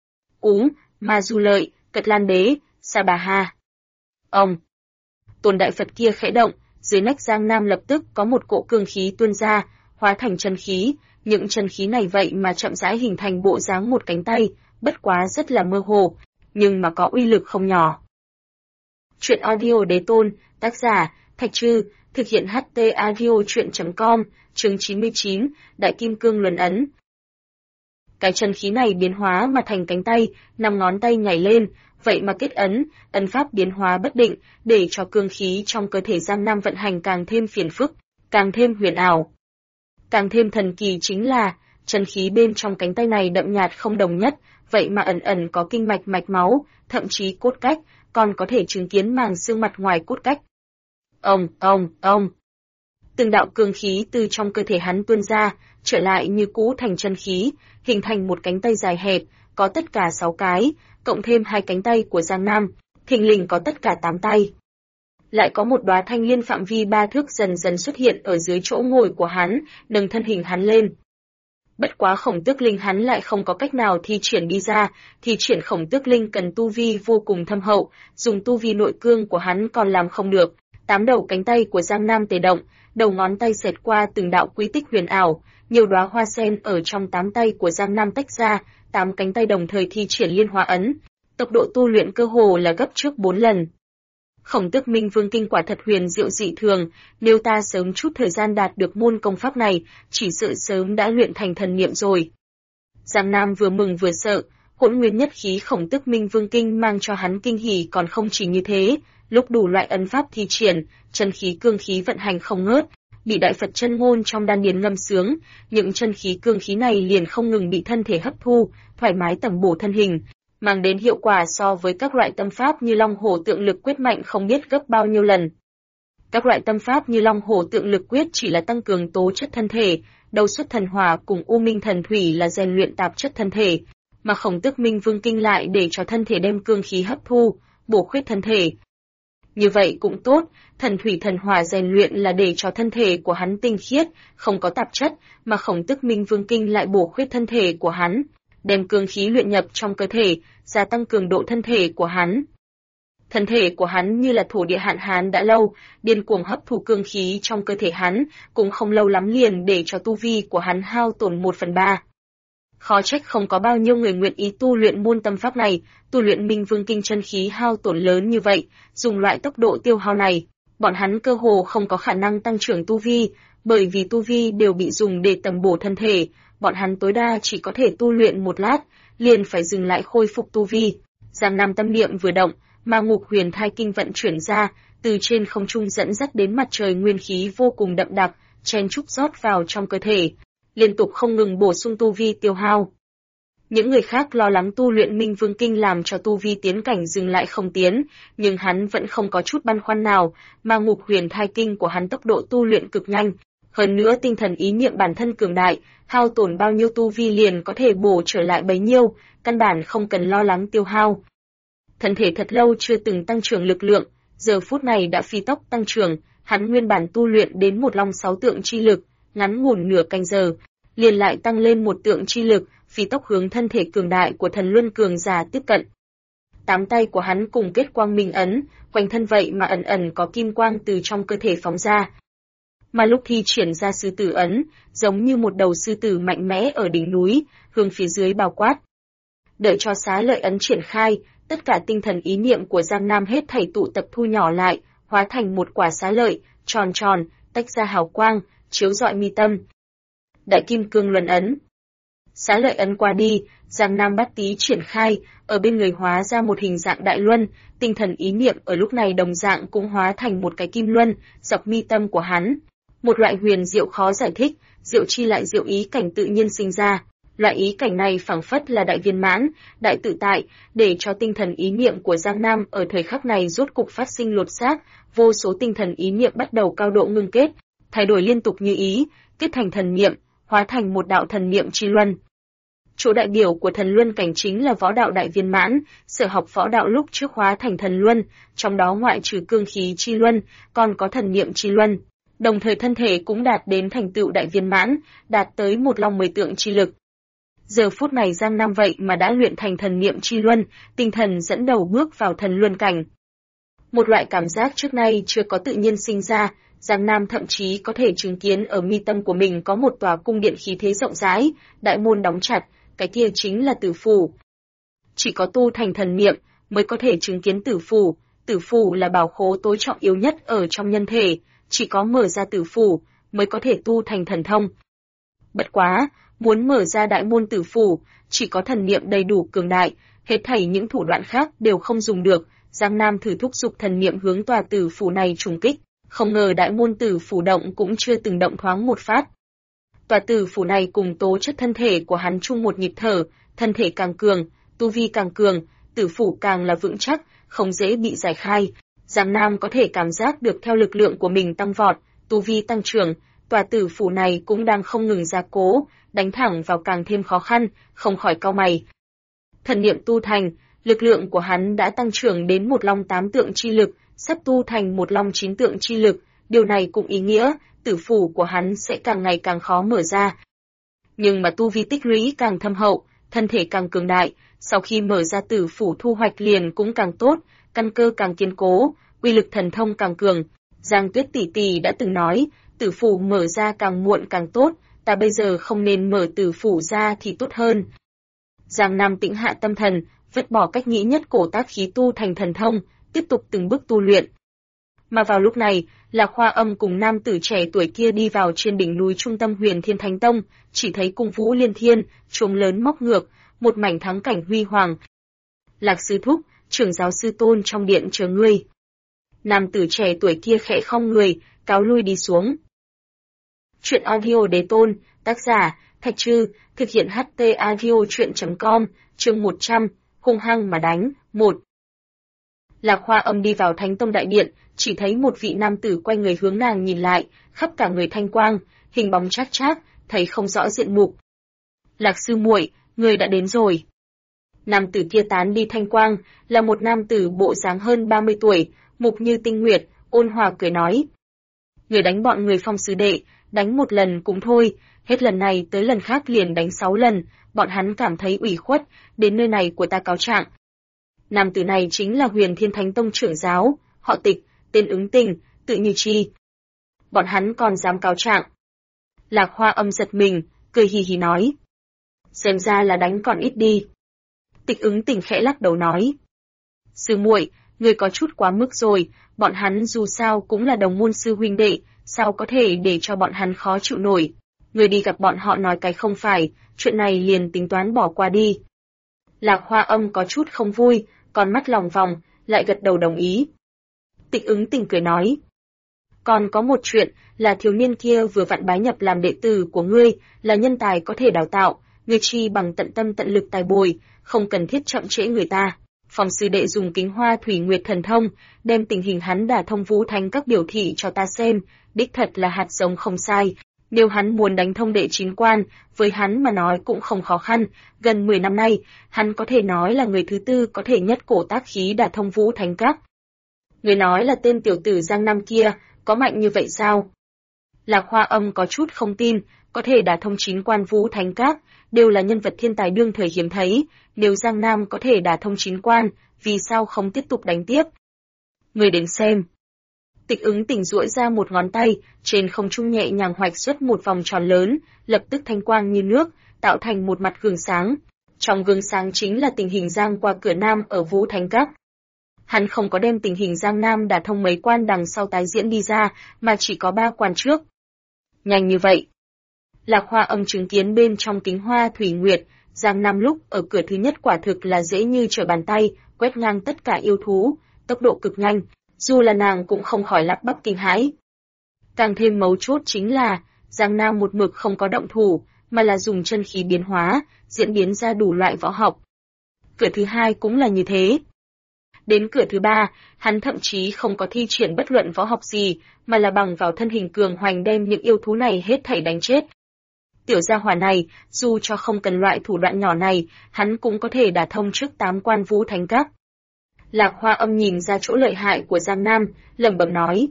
Ma Du Lợi, Cật Lan Đế, Sa Bà Ha. Ông! Tôn đại Phật kia khẽ động, dưới nách Giang Nam lập tức có một cỗ cường khí tuôn ra, hóa thành chân khí, những chân khí này vậy mà chậm rãi hình thành bộ dáng một cánh tay, bất quá rất là mơ hồ, nhưng mà có uy lực không nhỏ. Truyện audio Đế Tôn, tác giả, Thạch Trư, thực hiện HT audio truyện.com, chương 99, Đại Kim Cương Luân Ấn. Cái chân khí này biến hóa mà thành cánh tay, 5 ngón tay nhảy lên, vậy mà kết ấn pháp biến hóa bất định, để cho cương khí trong cơ thể Giang Nam vận hành càng thêm phiền phức, càng thêm huyền ảo. Càng thêm thần kỳ chính là, chân khí bên trong cánh tay này đậm nhạt không đồng nhất, vậy mà ẩn có kinh mạch mạch máu, thậm chí cốt cách, còn có thể chứng kiến màng xương mặt ngoài cốt cách. Ông. Từng đạo cương khí từ trong cơ thể hắn tuôn ra, trở lại như cũ thành chân khí, hình thành một cánh tay dài hẹp, có tất cả 6 cái, cộng thêm 2 cánh tay của Giang Nam, thình lình có tất cả 8 tay. Lại có một đóa thanh liên phạm vi 3 thước dần dần xuất hiện ở dưới chỗ ngồi của hắn, nâng thân hình hắn lên. Bất quá Khổng Tước Linh hắn lại không có cách nào thi triển đi ra, thi triển Khổng Tước Linh cần tu vi vô cùng thâm hậu, dùng tu vi nội cương của hắn còn làm không được. 8 đầu cánh tay của Giang Nam tề động, đầu ngón tay xẹt qua từng đạo quy tích huyền ảo, nhiều đóa hoa sen ở trong 8 tay của Giang Nam tách ra, 8 cánh tay đồng thời thi triển liên hoa ấn. Tốc độ tu luyện cơ hồ là gấp trước 4 lần. Khổng Tước Minh Vương Kinh quả thật huyền diệu dị thường, nếu ta sớm chút thời gian đạt được môn công pháp này, chỉ sợ sớm đã luyện thành thần niệm rồi. Giang Nam vừa mừng vừa sợ, Hỗn Nguyên nhất khí Khổng Tước Minh Vương Kinh mang cho hắn kinh hỉ còn không chỉ như thế, lúc đủ loại ấn pháp thi triển, chân khí cương khí vận hành không ngớt, bị đại Phật chân ngôn trong đan điền ngâm sướng, những chân khí cương khí này liền không ngừng bị thân thể hấp thu, thoải mái tẩm bổ thân hình, mang đến hiệu quả so với các loại tâm pháp như Long Hổ Tượng Lực Quyết mạnh không biết gấp bao nhiêu lần. Các loại tâm pháp như Long Hổ Tượng Lực Quyết chỉ là tăng cường tố chất thân thể, Đầu Xuất Thần Hỏa cùng U Minh Thần Thủy là rèn luyện tạp chất thân thể, mà Khổng Tước Minh Vương Kinh lại để cho thân thể đem cương khí hấp thu, bổ khuyết thân thể. Như vậy cũng tốt, Thần Thủy Thần Hỏa rèn luyện là để cho thân thể của hắn tinh khiết, không có tạp chất, mà Khổng Tước Minh Vương Kinh lại bổ khuyết thân thể của hắn, đem cương khí luyện nhập trong cơ thể, gia tăng cường độ thân thể của hắn. Thân thể của hắn như là thổ địa hạn hán đã lâu, điên cuồng hấp thu cương khí trong cơ thể hắn, cũng không lâu lắm liền để cho tu vi của hắn hao tổn 1/3. Khó trách không có bao nhiêu người nguyện ý tu luyện môn tâm pháp này, tu luyện Minh Vương Kinh chân khí hao tổn lớn như vậy, dùng loại tốc độ tiêu hao này, bọn hắn cơ hồ không có khả năng tăng trưởng tu vi, bởi vì tu vi đều bị dùng để tầm bổ thân thể, bọn hắn tối đa chỉ có thể tu luyện một lát, liền phải dừng lại khôi phục tu vi. Giang Nam tâm niệm vừa động, Ma Ngục Huyền Thai Kinh vận chuyển ra, từ trên không trung dẫn dắt đến mặt trời nguyên khí vô cùng đậm đặc, chen chúc rót vào trong cơ thể, liên tục không ngừng bổ sung tu vi tiêu hao. Những người khác lo lắng tu luyện Minh Vương Kinh làm cho tu vi tiến cảnh dừng lại không tiến, nhưng hắn vẫn không có chút băn khoăn nào, Ma Ngục Huyền Thai Kinh của hắn tốc độ tu luyện cực nhanh, hơn nữa tinh thần ý niệm bản thân cường đại, hao tổn bao nhiêu tu vi liền có thể bổ trở lại bấy nhiêu, căn bản không cần lo lắng tiêu hao. Thân thể thật lâu chưa từng tăng trưởng lực lượng, giờ phút này đã phi tốc tăng trưởng, hắn nguyên bản tu luyện đến một long 6 tượng chi lực, ngắn ngủn nửa canh giờ, liền lại tăng lên một tượng chi lực, phi tốc hướng thân thể cường đại của thần luân cường giả tiếp cận. 8 tay của hắn cùng kết quang minh ấn, quanh thân vậy mà ẩn ẩn có kim quang từ trong cơ thể phóng ra. Mà lúc thi triển ra sư tử ấn, giống như một đầu sư tử mạnh mẽ ở đỉnh núi, hướng phía dưới bao quát. Đợi cho xá lợi ấn triển khai, tất cả tinh thần ý niệm của Giang Nam hết thảy tụ tập thu nhỏ lại, hóa thành một quả xá lợi, tròn tròn, tách ra hào quang, chiếu rọi mi tâm. Đại Kim Cương Luân ấn. Xá lợi ấn qua đi, Giang Nam Bát Tý triển khai, ở bên người hóa ra một hình dạng đại luân, tinh thần ý niệm ở lúc này đồng dạng cũng hóa thành một cái kim luân, dọc mi tâm của hắn. Một loại huyền diệu khó giải thích, diệu chi lại diệu ý cảnh tự nhiên sinh ra. Loại ý cảnh này phảng phất là đại viên mãn, đại tự tại, để cho tinh thần ý niệm của Giang Nam ở thời khắc này rốt cục phát sinh lột xác, vô số tinh thần ý niệm bắt đầu cao độ ngưng kết, thay đổi liên tục như ý, kết thành thần niệm, hóa thành một đạo thần niệm chi luân. Chỗ đại biểu của thần luân cảnh chính là võ đạo đại viên mãn, sở học võ đạo lúc trước hóa thành thần luân, trong đó ngoại trừ cương khí chi luân, còn có thần niệm chi luân. Đồng thời thân thể cũng đạt đến thành tựu đại viên mãn, đạt tới một long 10 tượng chi lực. Giờ phút này Giang Nam vậy mà đã luyện thành thần niệm chi luân, tinh thần dẫn đầu bước vào thần luân cảnh. Một loại cảm giác trước nay chưa có tự nhiên sinh ra, Giang Nam thậm chí có thể chứng kiến ở mi tâm của mình có một tòa cung điện khí thế rộng rãi, đại môn đóng chặt, cái kia chính là tử phủ. Chỉ có tu thành thần niệm mới có thể chứng kiến tử phủ là bảo khố tối trọng yếu nhất ở trong nhân thể, chỉ có mở ra tử phủ mới có thể tu thành thần thông. Bất quá, muốn mở ra đại môn tử phủ, chỉ có thần niệm đầy đủ cường đại, hết thảy những thủ đoạn khác đều không dùng được. Giang Nam thử thúc giục thần niệm hướng tòa tử phủ này trùng kích, không ngờ đại môn tử phủ động cũng chưa từng động thoáng một phát. Tòa tử phủ này cùng tố chất thân thể của hắn chung một nhịp thở, thân thể càng cường, tu vi càng cường, tử phủ càng là vững chắc, không dễ bị giải khai. Giang Nam có thể cảm giác được theo lực lượng của mình tăng vọt, tu vi tăng trưởng, tòa tử phủ này cũng đang không ngừng gia cố, đánh thẳng vào càng thêm khó khăn, không khỏi cau mày. thần niệm tu thành, lực lượng của hắn đã tăng trưởng đến một long 8 tượng chi lực, sắp tu thành một long 9 tượng chi lực, điều này cũng ý nghĩa, tử phủ của hắn sẽ càng ngày càng khó mở ra. Nhưng mà tu vi tích lũy càng thâm hậu, thân thể càng cường đại, sau khi mở ra tử phủ thu hoạch liền cũng càng tốt, căn cơ càng kiên cố, uy lực thần thông càng cường. Giang Tuyết tỷ tỷ đã từng nói, tử phủ mở ra càng muộn càng tốt, ta bây giờ không nên mở tử phủ ra thì tốt hơn. Giang Nam tĩnh hạ tâm thần, vứt bỏ cách nghĩ nhất cổ tác khí tu thành thần thông, tiếp tục từng bước tu luyện. Mà vào lúc này, Lạc Hoa Âm cùng nam tử trẻ tuổi kia đi vào trên đỉnh núi trung tâm Huyền Thiên Thánh Tông, chỉ thấy cung vũ liên thiên, chuông lớn móc ngược, một mảnh thắng cảnh huy hoàng. Lạc sư thúc, trưởng giáo sư tôn trong điện chờ ngươi. Nam tử trẻ tuổi kia khẽ khom người, cáo lui đi xuống. Chuyện audio đế tôn, tác giả, Thạch Trư, thực hiện HT audio chuyện.com, chương 100, hung hăng mà đánh, 1. Lạc Hoa Âm đi vào Thánh Tông đại điện, chỉ thấy một vị nam tử quay người hướng nàng nhìn lại, khắp cả người thanh quang, hình bóng chát chát, thấy không rõ diện mục. Lạc sư muội, người đã đến rồi. Nam tử kia tán đi thanh quang, là một nam tử bộ dáng hơn 30 tuổi, mục như tinh nguyệt, ôn hòa cười nói. Người đánh bọn người Phong sư đệ, đánh một lần cũng thôi, hết lần này tới lần khác liền đánh 6 lần, bọn hắn cảm thấy ủy khuất, đến nơi này của ta cáo trạng. Nam tử này chính là Huyền Thiên Thánh Tông trưởng giáo, họ Tịch, tên Ứng Tình, tự như chi. Bọn hắn còn dám cáo trạng. Lạc Hoa Âm giật mình, cười hì hì nói. Xem ra là đánh còn ít đi. Tịch Ứng Tình khẽ lắc đầu nói. Sư muội, người có chút quá mức rồi, bọn hắn dù sao cũng là đồng môn sư huynh đệ, sao có thể để cho bọn hắn khó chịu nổi. Người đi gặp bọn họ nói cái không phải, chuyện này liền tính toán bỏ qua đi. Lạc Hoa Âm có chút không vui, con mắt lòng vòng, lại gật đầu đồng ý. Tịch Ứng Tình cười nói. Còn có một chuyện, là thiếu niên kia vừa vặn bái nhập làm đệ tử của ngươi, là nhân tài có thể đào tạo, ngươi chi bằng tận tâm tận lực tài bồi, không cần thiết chậm trễ người ta. Phong sư đệ dùng kính hoa thủy nguyệt thần thông, đem tình hình hắn đả thông vũ thánh các biểu thị cho ta xem, đích thật là hạt giống không sai. Nếu hắn muốn đánh thông đệ 9 quan, với hắn mà nói cũng không khó khăn, gần 10 năm nay, hắn có thể nói là người thứ tư có thể nhất cổ tác khí đả thông vũ thánh các. Người nói là tên tiểu tử Giang Nam kia, có mạnh như vậy sao? Lạc Hoa Âm có chút không tin, có thể đả thông 9 quan vũ thánh các, đều là nhân vật thiên tài đương thời hiếm thấy, nếu Giang Nam có thể đả thông 9 quan, vì sao không tiếp tục đánh tiếp? Người đến xem. Tịch Ứng Tình duỗi ra một ngón tay, trên không trung nhẹ nhàng hoạch xuất một vòng tròn lớn, lập tức thanh quang như nước, tạo thành một mặt gương sáng. Trong gương sáng chính là tình hình Giang qua cửa Nam ở Vũ Thánh Các. Hắn không có đem tình hình Giang Nam đả thông mấy quan đằng sau tái diễn đi ra, mà chỉ có 3 quan trước. Nhanh như vậy. Lạc Hoa Âm chứng kiến bên trong kính hoa thủy nguyệt, Giang Nam lúc ở cửa thứ nhất quả thực là dễ như trở bàn tay, quét ngang tất cả yêu thú, tốc độ cực nhanh, dù là nàng cũng không khỏi lắp bắp kinh hãi. Càng thêm mấu chốt chính là, Giang Nam một mực không có động thủ, mà là dùng chân khí biến hóa, diễn biến ra đủ loại võ học. Cửa thứ hai cũng là như thế. Đến cửa thứ ba, hắn thậm chí không có thi triển bất luận võ học gì, mà là bằng vào thân hình cường hoành đem những yêu thú này hết thảy đánh chết. Tiểu gia hỏa này, dù cho không cần loại thủ đoạn nhỏ này, hắn cũng có thể đả thông trước 8 quan vũ thánh các. Lạc Hoa Âm nhìn ra chỗ lợi hại của Giang Nam, lẩm bẩm nói.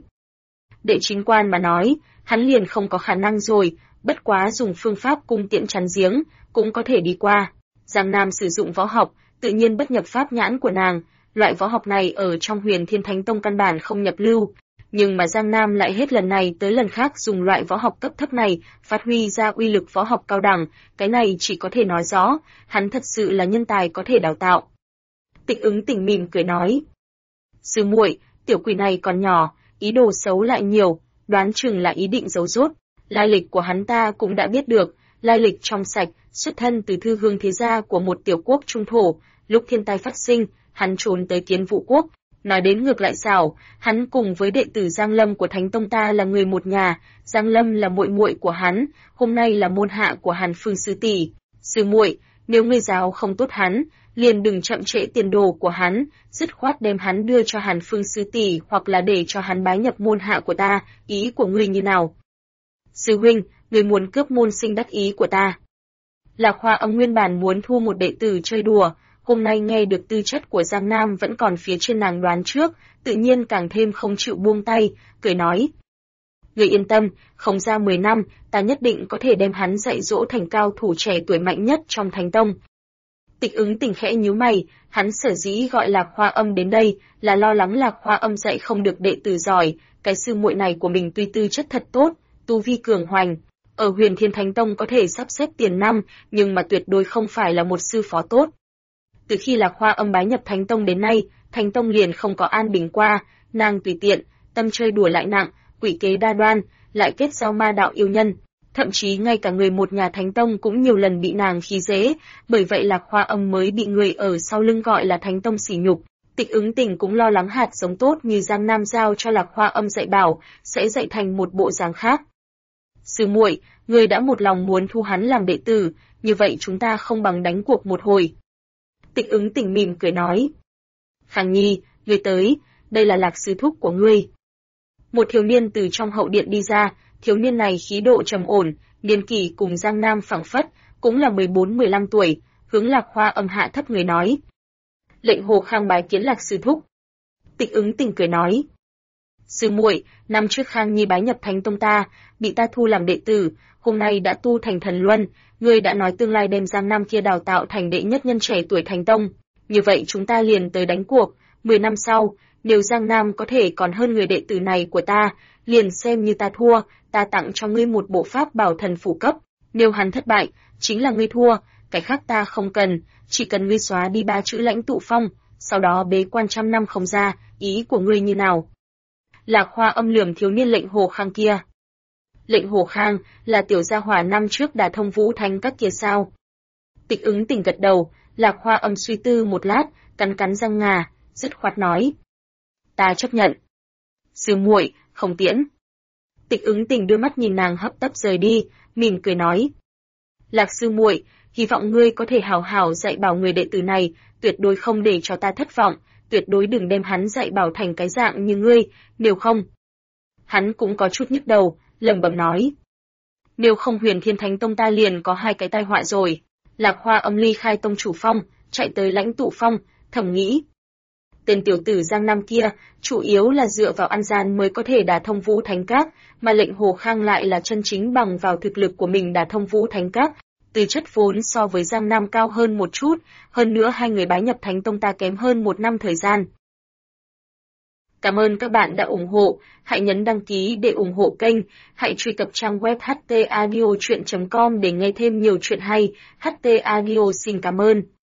Đệ 9 quan mà nói, hắn liền không có khả năng rồi, bất quá dùng phương pháp cung tiễn chắn giếng, cũng có thể đi qua. Giang Nam sử dụng võ học, tự nhiên bất nhập pháp nhãn của nàng, loại võ học này ở trong Huyền Thiên Thánh Tông căn bản không nhập lưu. Nhưng mà Giang Nam lại hết lần này tới lần khác dùng loại võ học cấp thấp này, phát huy ra uy lực võ học cao đẳng, cái này chỉ có thể nói rõ, hắn thật sự là nhân tài có thể đào tạo. Tịch Ứng Tình mỉm cười nói. Sư muội, tiểu quỷ này còn nhỏ, ý đồ xấu lại nhiều, đoán chừng là ý định giấu giốt. Lai lịch của hắn ta cũng đã biết được, lai lịch trong sạch, xuất thân từ thư hương thế gia của một tiểu quốc trung thổ, lúc thiên tai phát sinh, hắn trốn tới Kiến Vũ quốc. Nói đến ngược lại xảo, hắn cùng với đệ tử Giang Lâm của Thánh Tông ta là người một nhà, Giang Lâm là muội muội của hắn, hôm nay là môn hạ của Hàn Phương sư tỷ. Sư muội, nếu ngươi giáo không tốt hắn, liền đừng chậm trễ tiền đồ của hắn, dứt khoát đem hắn đưa cho Hàn Phương sư tỷ hoặc là để cho hắn bái nhập môn hạ của ta, ý của ngươi như nào? Sư huynh, ngươi muốn cướp môn sinh đắc ý của ta. Lạc Hoa Âm nguyên bản muốn thu một đệ tử chơi đùa, hôm nay nghe được tư chất của Giang Nam vẫn còn phía trên nàng đoán trước, tự nhiên càng thêm không chịu buông tay, cười nói. Người yên tâm, không ra 10 năm, ta nhất định có thể đem hắn dạy dỗ thành cao thủ trẻ tuổi mạnh nhất trong Thánh Tông. Tịch Ứng Tình khẽ nhíu mày, hắn sở dĩ gọi Lạc Hoa Âm đến đây, là lo lắng Lạc Hoa Âm dạy không được đệ tử giỏi, cái sư muội này của mình tuy tư chất thật tốt, tu vi cường hoành, ở Huyền Thiên Thánh Tông có thể sắp xếp tiền năm, nhưng mà tuyệt đối không phải là một sư phó tốt. Từ khi Lạc Hoa Âm bái nhập Thánh Tông đến nay, Thánh Tông liền không có an bình qua, nàng tùy tiện, tâm chơi đùa lại nặng, quỷ kế đa đoan, lại kết giao ma đạo yêu nhân. Thậm chí ngay cả người một nhà Thánh Tông cũng nhiều lần bị nàng khi dễ, bởi vậy Lạc Hoa Âm mới bị người ở sau lưng gọi là Thánh Tông sỉ nhục. Tịch Ứng Tình cũng lo lắng hạt giống tốt như Giang Nam giao cho Lạc Hoa Âm dạy bảo, sẽ dạy thành một bộ dáng khác. Sư muội, người đã một lòng muốn thu hắn làm đệ tử, như vậy chúng ta không bằng đánh cuộc một hồi. Tịch Ứng Tình mỉm cười nói. Khang Nhi, ngươi tới, đây là Lạc sư thúc của ngươi. Một thiếu niên từ trong hậu điện đi ra, thiếu niên này khí độ trầm ổn, niên kỷ cùng Giang Nam phảng phất, cũng là 14-15 tuổi, hướng Lạc Hoa Âm hạ thấp người nói. Lệnh Hồ Khang bái kiến Lạc sư thúc. Tịch Ứng Tình cười nói. Sư muội, năm trước Khang Nhi bái nhập Thánh Tông ta, bị ta thu làm đệ tử, hôm nay đã tu thành thần luân, ngươi đã nói tương lai đem Giang Nam kia đào tạo thành đệ nhất nhân trẻ tuổi Thánh Tông, như vậy chúng ta liền tới đánh cuộc, 10 năm sau, nếu Giang Nam có thể còn hơn người đệ tử này của ta, liền xem như ta thua, ta tặng cho ngươi một bộ pháp bảo thần phủ cấp, nếu hắn thất bại, chính là ngươi thua, cái khác ta không cần, chỉ cần ngươi xóa đi 3 chữ Lãnh Tụ Phong, sau đó bế quan trăm năm không ra, ý của ngươi như nào? Lạc Hoa Âm lườm thiếu niên Lệnh Hồ Khang kia. Lệnh Hồ Khang là tiểu gia hỏa năm trước đả thông Vũ Thánh các kia sao? Tịch Ứng Tình gật đầu, Lạc Hoa Âm suy tư một lát, cắn cắn răng ngà, dứt khoát nói. Ta chấp nhận. Sư muội, không tiễn. Tịch Ứng Tình đưa mắt nhìn nàng hấp tấp rời đi, mỉm cười nói. Lạc sư muội, hy vọng ngươi có thể hào hào dạy bảo người đệ tử này, tuyệt đối không để cho ta thất vọng, tuyệt đối đừng đem hắn dạy bảo thành cái dạng như ngươi, nếu không. Hắn cũng có chút nhức đầu, lẩm bẩm nói. Nếu không Huyền Thiên Thánh Tông ta liền có 2 cái tai họa rồi. Lạc Hoa Âm ly khai tông chủ phong, chạy tới Lãnh Tụ Phong, thầm nghĩ. Tên tiểu tử Giang Nam kia, chủ yếu là dựa vào ăn gian mới có thể đả thông Vũ Thánh Các, mà Lệnh Hồ Khang lại là chân chính bằng vào thực lực của mình đả thông Vũ Thánh Các. Tư chất vốn so với Giang Nam cao hơn một chút, hơn nữa hai người bái nhập Thánh Tông ta kém hơn 1 năm thời gian. Cảm ơn các bạn đã ủng hộ, hãy nhấn đăng ký để ủng hộ kênh, hãy truy cập trang web htaudio.com để nghe thêm nhiều chuyện hay. HT Audio xin cảm ơn.